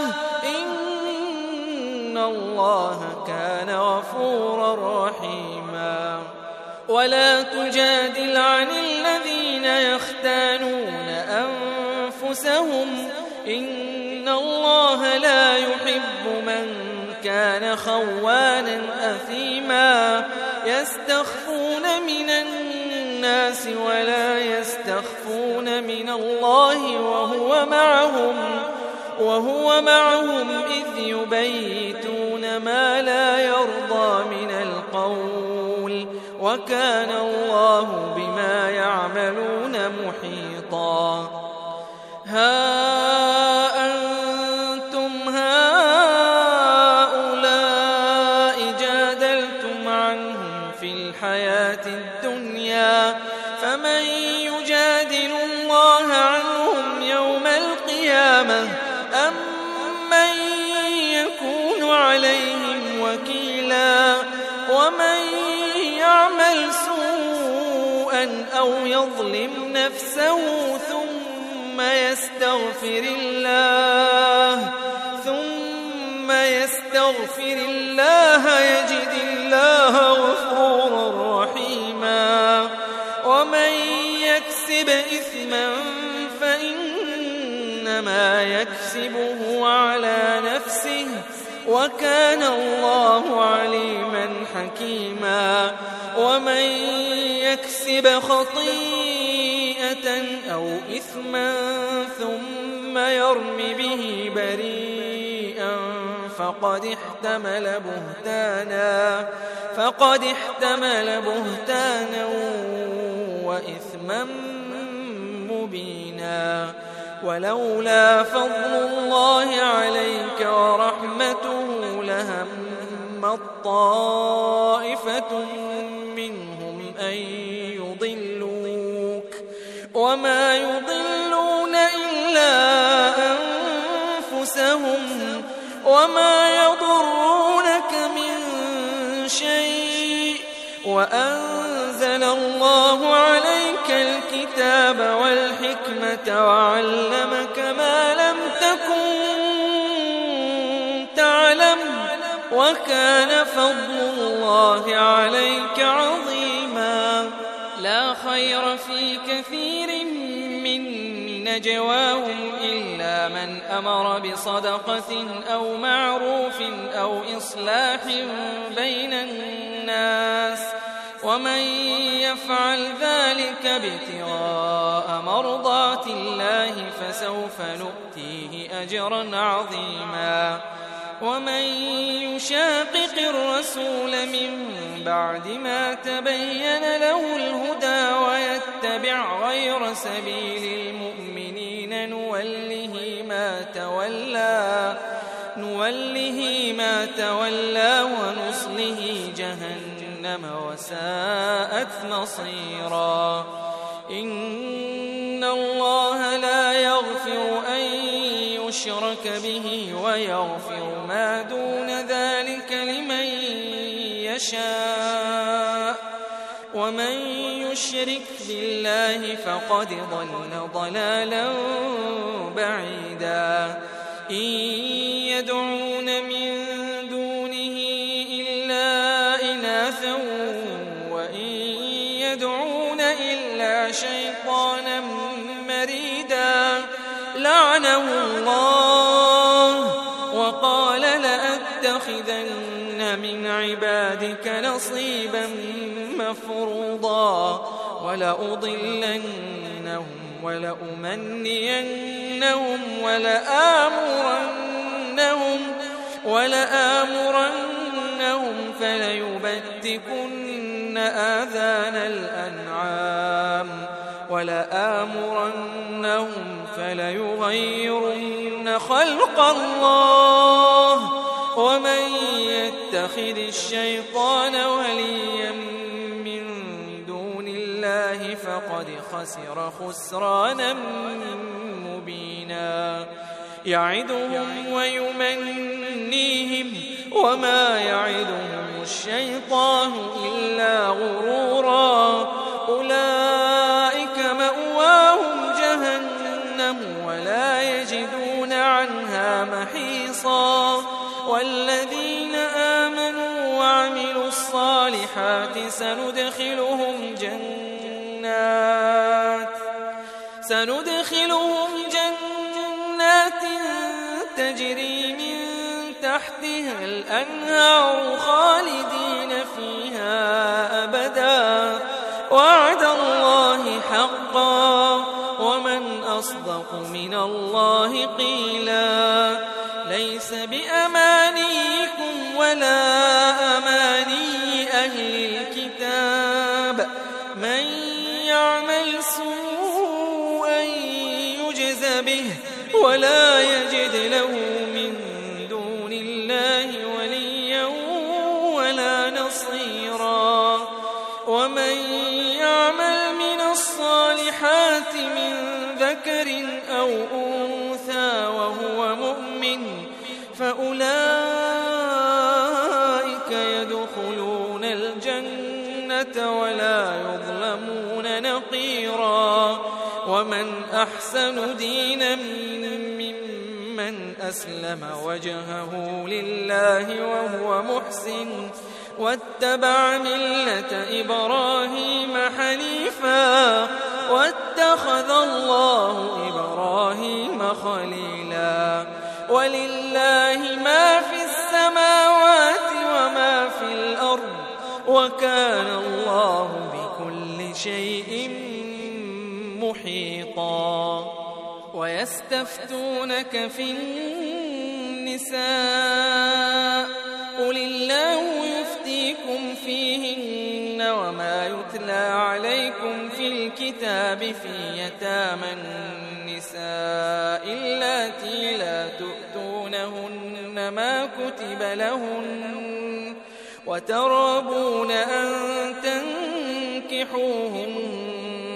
إن الله كان غفورا رحيما ولا تجادل عن الذين يختانون أنفسهم إن الله لا يحب من كان خوانا أثيما يستخفون من الناس ولا يستخفون من الله وهو معهم إذ يبيتون ما لا يرضى من القول وكان الله بما يعملون محيطا ها أنتم هؤلاء جادلتم عنهم في الحياة الدنيا فمن يجادل الله عنهم يوم القيامة أم من يكون عليهم وكيلا ومن يعمل سوءا أو يظلم نفسه ثم يستغفر الله يجد الله غفورا رحيما ومن يكسب إثما فإنما يكسبه على نفسه وكان الله عليما حكيما ومن يكسب خطيئة أو إثما ثم يرم به بريئا فقد احتمل بهتانا وإثما مبينا ولولا فضل الله عليك ورحمته لهمت طائفة منهم أن يضلوك وما يضلون إلا أنفسهم وما يضرونك من شيء وأنزل الله عليك الكتاب والحكمة وعلمك ما لم تكن تعلم وكان فضل الله عليك عظيما لا خير في كثير من نجواهم إلا من أمر بصدقة أو معروف أو إصلاح بين الناس ومن يفعل ذلك ابتغاء مرضات الله فسوف نؤتيه أجرا عظيما ومن يشاقق الرسول من بعد ما تبين له الهدى ويتبع غير سبيل المؤمنين نوله ما تولى ونصله جهنم وساءت مصيرا إن الله لا يغفر أن يشرك به ويغفر ما دون ذلك لمن يشاء ومن يشرك بالله فقد ضل ضلالا بعيدا إن يدعون من دونه إلا إناثا وإن يدعون إلا شيطانا مريدا لعنه الله وقال لأتخذن من عبادك نصيبا مفروضا ولأضلنهم ولأمنينهم ولآمرنهم فليبتكن آذان الأنعام ولآمرنهم فليغيرن خلق الله ومن يتخذ الشيطان وليا من دون الله فقد خسر خسرانا مبينا يعدهم ويمنيهم وما يعدهم الشيطان إلا غرورا أولئك مأواهم جهنم ولا يجدون عنها محيصا والذين آمنوا وعملوا الصالحات سندخلهم جنات تجري من تحتها الأنهار خالدين فيها أبدا وعد الله حقا ومن أصدق من الله قيلا ليس بأمانيكم ولا أماني أهل الكتاب من يعمل سوءا يجز به ولا يجد له من دون الله وليا ولا نصيرا ومن الصالحات من ذكر أو أنثى وهو مؤمن فأولئك يدخلون الجنة ولا يظلمون نقيرا ومن أحسن دينا ممن أسلم وجهه لله وهو محسن واتبع ملة إبراهيم حنيفا واتخذ الله إبراهيم خليلا ولله ما في السماوات وما في الأرض وكان الله بكل شيء محيطا ويستفتونك في النساء قل الله يفتيكم فيهن وما يتلى عليكم في الكتاب في يتامى النساء اللاتي لا تؤتونهن ما كتب لهن وترغبون أن تنكحوهن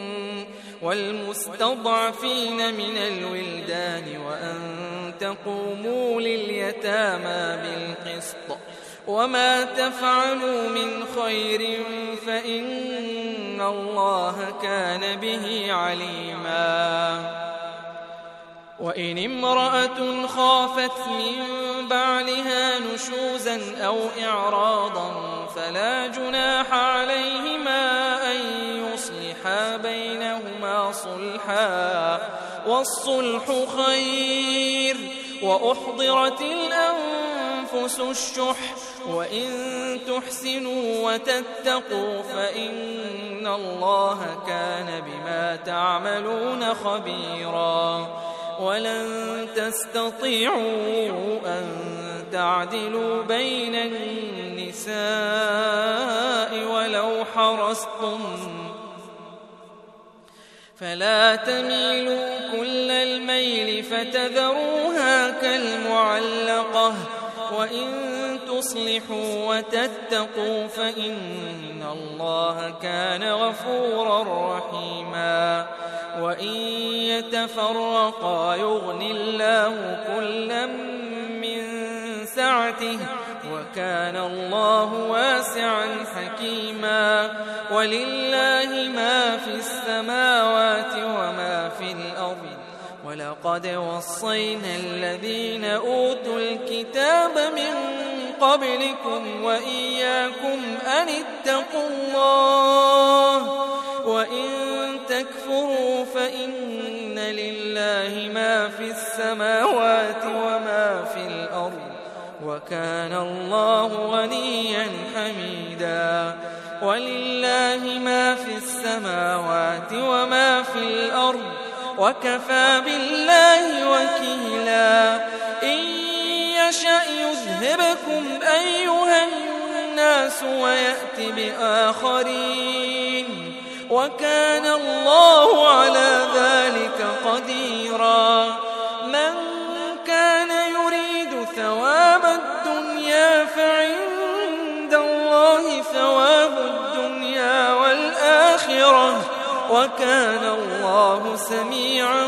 والمستضعفين من الولدان وأن تقوموا لليتامى بالقسط وما تفعلوا من خير فإن الله كان به عليما وإن امرأة خافت من بعلها نشوزا أو إعراضا فلا جناح عليهما أن يصلحا بينهما صلحا والصلح خير وأحضرت الأنفس الشح وإن تحسنوا وتتقوا فإن الله كان بما تعملون خبيرا ولن تستطيعوا أن تعدلوا بين النساء ولو حرصتم فلا تميلوا كل الميل فتذروها كالمعلقة وإن تصلحوا وتتقوا فإن الله كان غفورا رحيما وإن يتفرقا يغن الله كلا من سعته وكان الله واسعا حكيما ولله ما في السماوات وما في الأرض ولقد وصينا الذين أوتوا الكتاب من قبلكم وإياكم أن اتقوا الله وإن تكفروا فإن لله ما في السماوات وما في الأرض وكان الله غنيا حميدا ولله ما في السماوات وما في الأرض وكفى بالله وكيلا إن يشأ يذهبكم أيها الناس ويأت بآخرين وكان الله على ذلك قديرا من كان يريد ثواب الدنيا فعند الله ثواب الدنيا والآخرة وكان الله سميعا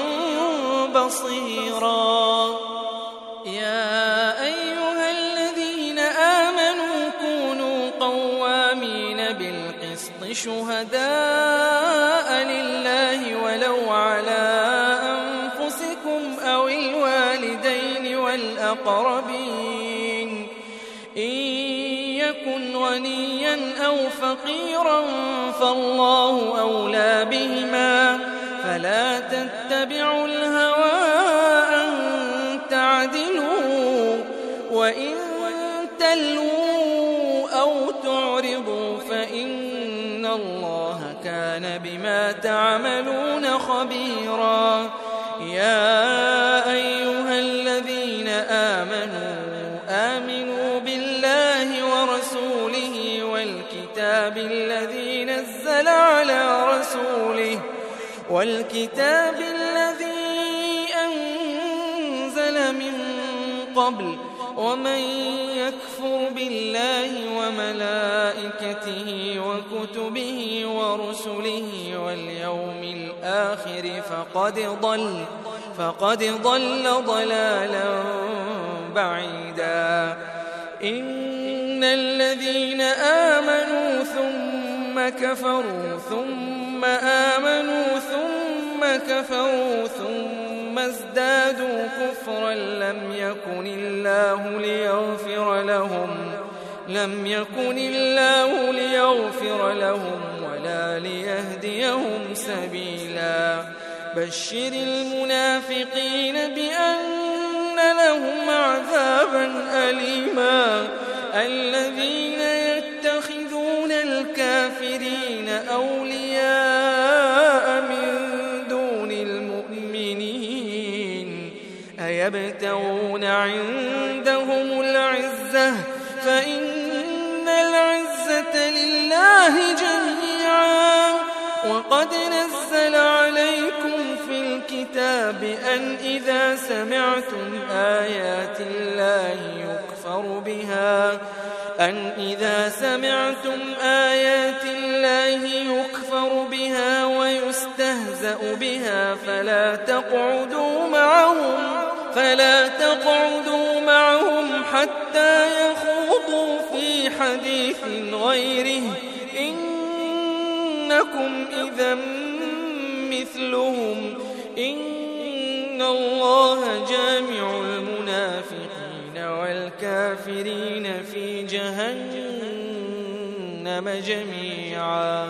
بصيرا يا أيها الذين آمنوا كونوا قوامين بالقسط شهداء لله ولو على أنفسكم أو الوالدين والأقربين إن يكن غنيا أو فقيرا فالله أولى بهما فلا تتبعوا الهوى أن تعدلوا وإن تلووا أو تعرضوا فإن الله كان بما تعملون خبيرا يا أيها الذين آمنوا بالله ورسوله والكتاب الذي نزل على رسوله والكتاب الذي أنزل من قبل ومن يكفر بالله وملائكته وكتبه ورسله واليوم الآخر فقد ضل ضلالا بعيدا. إن الذين آمنوا ثم كفروا ثم آمنوا ثم كفروا ثم ازدادوا كفرا لم يكن الله ليغفر لهم ولا ليهديهم سبيلا. بشر المنافقين بأن لهم عذابا أليما. الذين يتخذون الكافرين أولياء من دون المؤمنين أيبتغون عندهم العزة فإن العزة لله جميعا. وقد نزل عليكم في الكتاب أن إذا سمعتم آيات الله يكفر بها ويستهزأ بها فلا تقعدوا معهم حتى يخوضوا في حديث غيره إنكم إذا مثلهم. إن الله جامع المنافقين والكافرين في جهنم جميعا.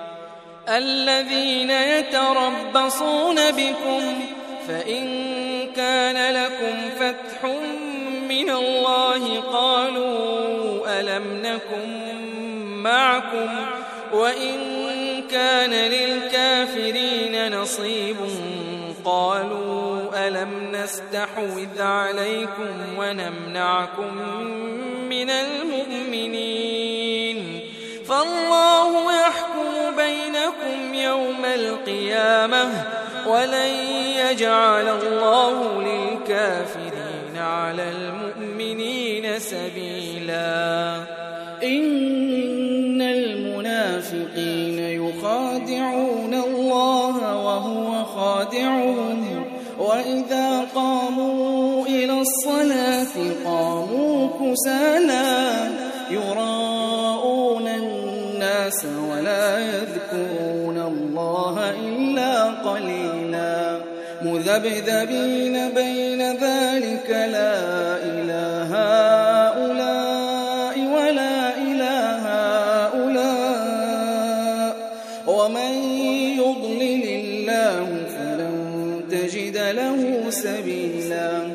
الذين يتربصون بكم فإن كان لكم فتح من الله قالوا ألم نكن معكم وإن كان للكافرين نصيب قالوا ألم نستحوذ عليكم ونمنعكم من المؤمنين فالله يحكم بينكم يوم القيامة ولن يجعل الله للكافرين على المؤمنين سبيلا. إن المنافقين يخادعون الله وهو خادعهم وإذا قاموا إلى الصلاة قاموا كسالى يراءون الناس ولا يذكرون الله إلا قليلا مذبذبين بين ذلك لا إله هؤلاء ولا إله هؤلاء ومن يضلل الله فلن تجد له سبيلا.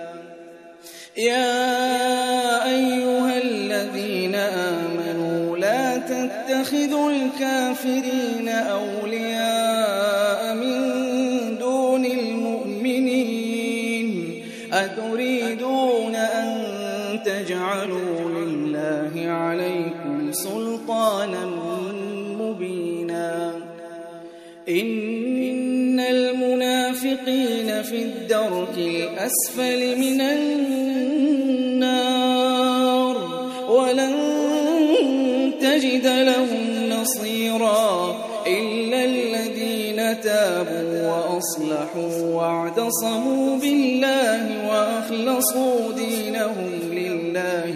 يا أيها الذين آمنوا لا تتخذوا الكافرين أولياء من دون المؤمنين أتريدون أن تجعلوا لله عليكم سلطانا مبينا. إن المنافقين في الدرك الأسفل من النار ولن تجد لهم نصيرا إلا الذين تابوا وأصلحوا واعتصموا بالله وأخلصوا دينهم لله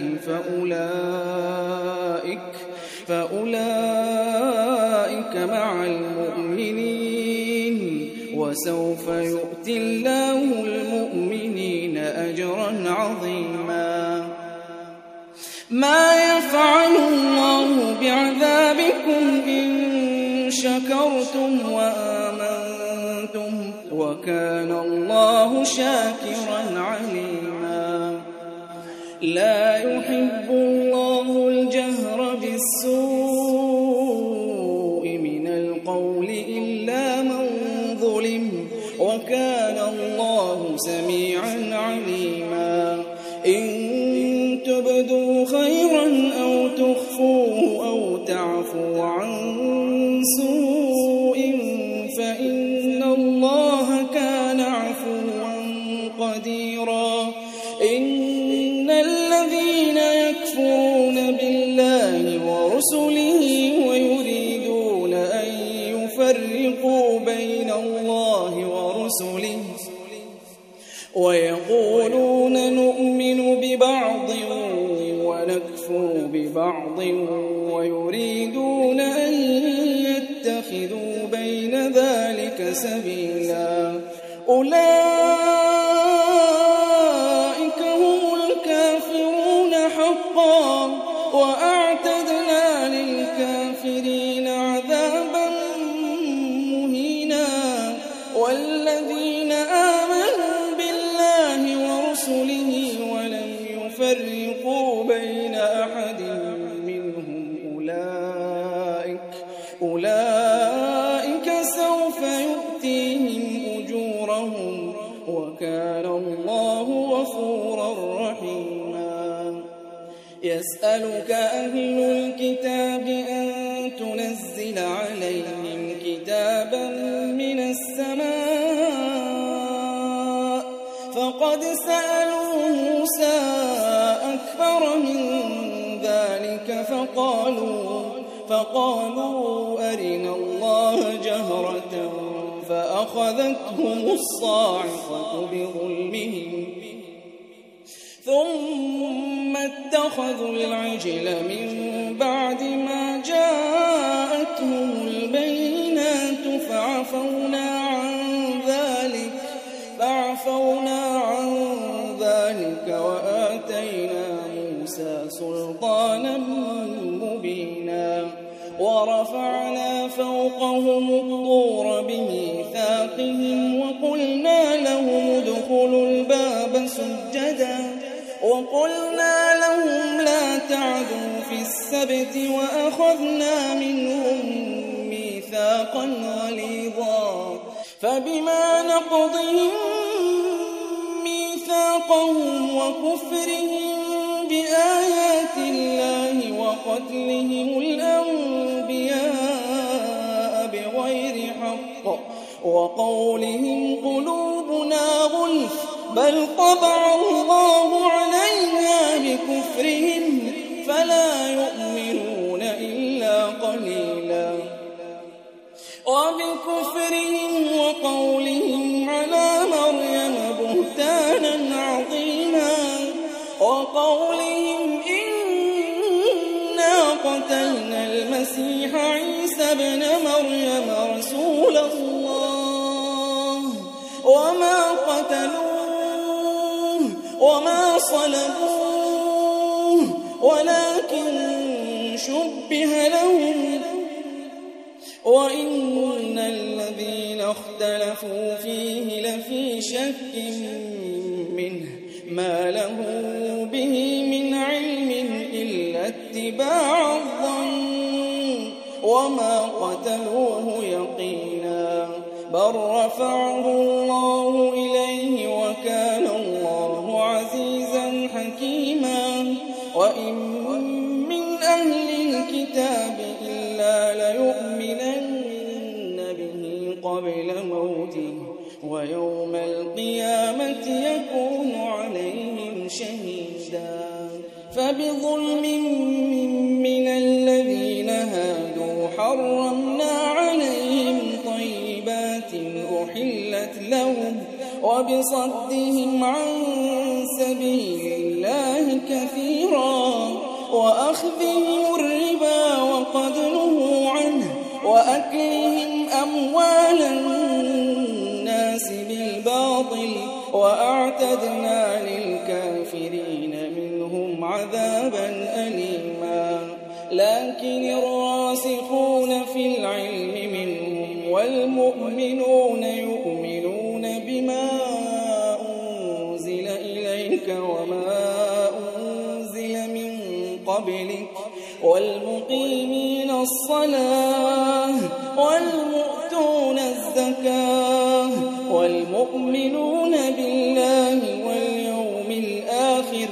فأولئك مع المؤمنين وسوف يؤتي الله المؤمنين أجرا عظيما. ما يفعل الله بعذابكم إن شكرتم وآمنتم وكان الله شاكرا عليما. لا يحب الله الجهر بالسوء من القول إلا من ظلم وكان الله سميعا عليما. إن تبدوا خيرا أو تخفوه أو تعفوا عن سوء فإن الله كان عفوا قديرا. إن يفرقوا بين الله ورسله ويقولون نؤمن ببعض ونكفر ببعض ويريدون أن يتخذوا بين ذلك سبيلا أولئك هم الكافرون حقا وأعتدنا للكافرين عذابا مهينا والذين آمنوا بالله ورسله ولم يفرقوا بين أحد منهم أولئك سوف يؤتيهم أجورهم وكان الله غفورا رحيما يسألك أهل الكتاب أن تنزل عليهم كتابا من السماء فقد سألوا موسى أكبر من ذلك فقالوا أرنا الله جهرة فأخذتهم الصاعقة بظلمهم ثم اتخذوا العجل من بعد ما جاءتهم البينات فعفونا عن ذلك وآتينا موسى سلطانا مبينا ورفعنا فوقهم الطور بميثاقهم وقلنا لهم ادخلوا الباب سجدا وقلنا لهم لا تعدوا في السبت وأخذنا منهم ميثاقا غليظا فبما نقضهم ميثاقهم وكفرهم بآيات الله وقتلهم الأنبياء بغير حق وقولهم قلوبنا غلف بل طبع الله عليها بكفرهم فلا يؤمنون إلا قليلا وبكفرهم وقولهم على مريم بهتانا عظيما وقولهم إنا قتلنا المسيح عيسى ابن مريم رسول الله وما قتلوه وما صلبوه ولكن شبه لهم وإن الذين اختلفوا فيه لفي شك منه ما له به من علم إلا اتباع الظن وما قتلوه يقينا بل رفعه الله إليه وكان الله عزيزا حكيما وإن من أهل الكتاب إلا ليؤمنن به قبل موته ويوم القيامة يكون عليهم شهيدا فبظلم من الذين هادوا حرمنا عليهم طيبات أحلت لهم وبصدهم عن سبيل الله كثيرا وأخذهم الربا وقد نهوا عنه وأكلهم أموال الناس بالباطل وأعتدنا للكافرين منهم عذابا أليما لكن الراسخون في العلم منهم والمؤمنون يؤمنون بما أنزل إليك وما أنزل من قبلك والمقيمين الصلاة والمؤتون الزكاة والمؤمنون بالله واليوم الآخر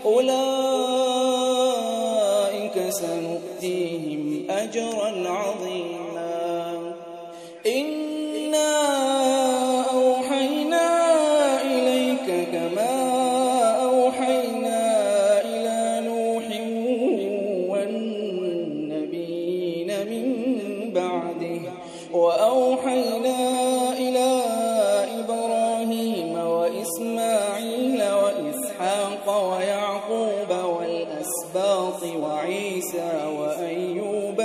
أولئك سنؤتيهم أجرا عظيما إنا أوحينا إليك كما أوحينا إلى نوح والنبيين من بعده وأوحينا إلى إبراهيم وإسماعيل وإسحاق ويعقوب والأسباط وعيسى وأيوب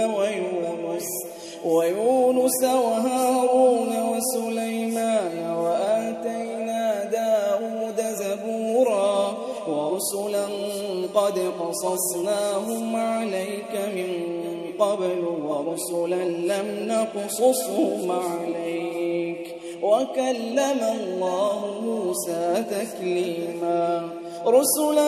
ويونس وهارون وسليمان وآتينا داود زبورا ورسلا قد قصصناهم عليك من قبل ورسلا لم نقصصهم عليك وكلم الله موسى تكليما رسلا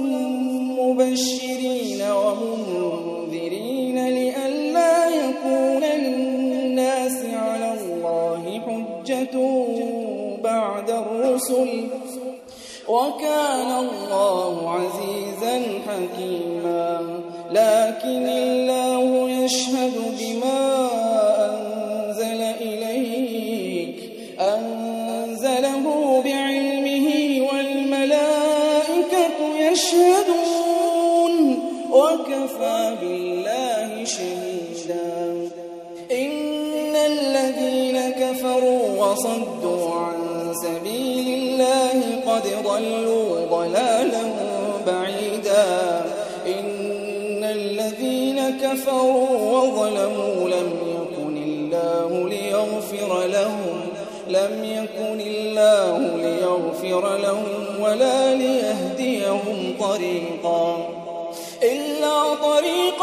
مبشرين ومنذرين لئلا يكون للناس على الله حجة بعد الرسل وكان الله عزيزا حكيما لكن الله يشهد بما أنزل إليك أنزله بعلمه والملائكة يشهدون وكفى بالله شهيدا إن الذين كفروا وصدوا عن سبيل الله قد ضلوا ضلالا بعيدا إن الذين كفروا وظلموا لم يكن الله ليغفر لهم ولا ليهديهم طريقا إلا طريق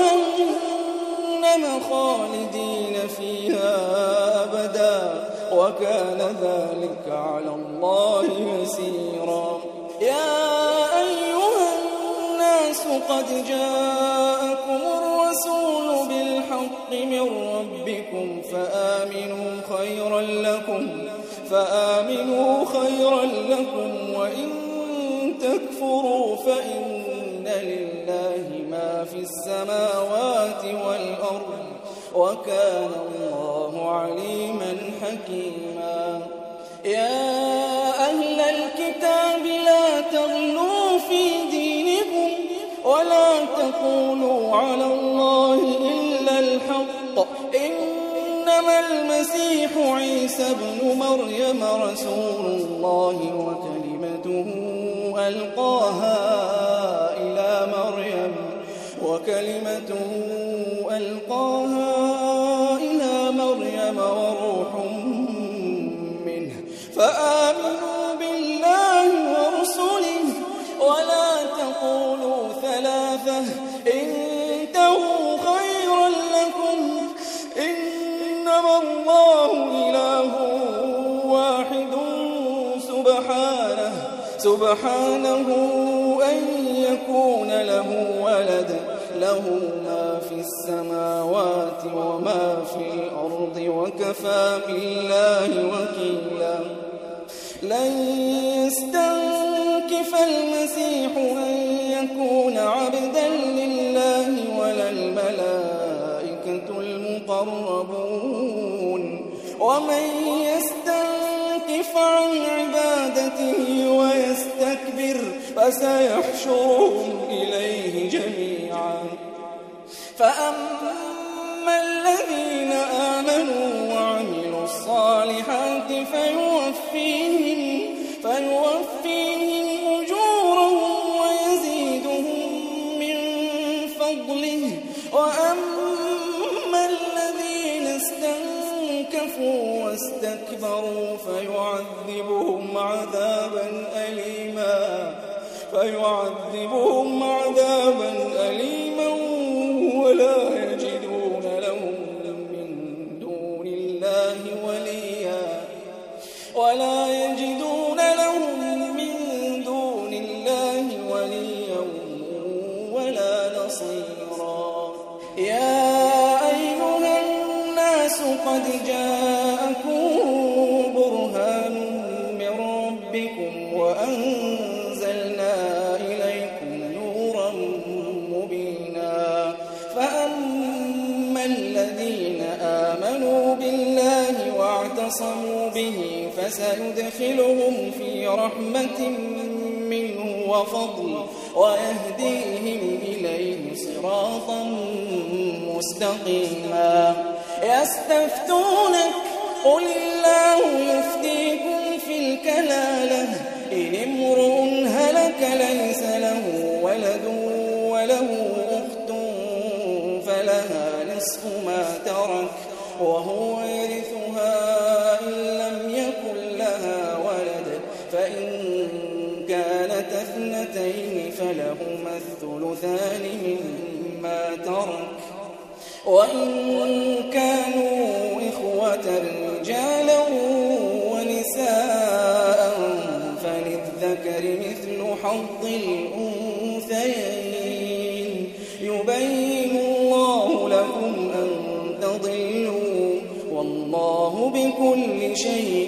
جهنم خالدين فيها أبدا وكان ذلك على الله يسيرا يا أيها الناس قد جاءكم الرسول بالحق من ربكم فآمنوا خيرا لكم وإن تكفروا فإن لله ما في السماوات والأرض وكان الله عليما حكيما يا أهل الكتاب لا تغلوا في دينكم ولا تقولوا على الله إلا الحق إنما المسيح عيسى ابن مريم رسول الله وكلمته ألقاها إلى مريم وروح منه فآمنوا بالله ورسله ولا تقولوا ثلاثة انتهوا خيرا لكم إنما الله إله واحد سبحانه أن يكون له ولد له ما في السماوات وما في الأرض وكفى بالله وكيلا لن يستنكف المسيح أن يكون عبدا لله ولا الملائكة المقربون ومن يستنكف عن عبادته ويستكبر فسيحشرهم إليه جميعا فأما الذين آمنوا وعملوا الصالحات فيوفيهم أجورهم ويزيدهم من فضله وأما الذين استنكفوا واستكبروا فيعذبهم عذابا أليما ولا يجدون لهم من دون الله وليا ولا نصيرا يا أيها الناس قد جاءكم برهان من ربكم وأنزلنا إليكم نورا مبينا فأما الذين آمنوا بالله واعتصموا به فسيدخلهم في رحمة منه وفضل ويهديهم إليه صراطا مستقيما يستفتونك قل الله يفتيكم في الكلالة إن امرؤ هلك ليس له ولد وله أخت فلها نصف ما ترك وهو يرثها إن لم يكن لها ولد فإن كانت اثنتين فلهما الثلثان مما ترك وإن كانوا إخوة رجالا ونساء فللذكر مثل حظ الأنثيين يبين الله لكم أن تضلوا والله بكل شيء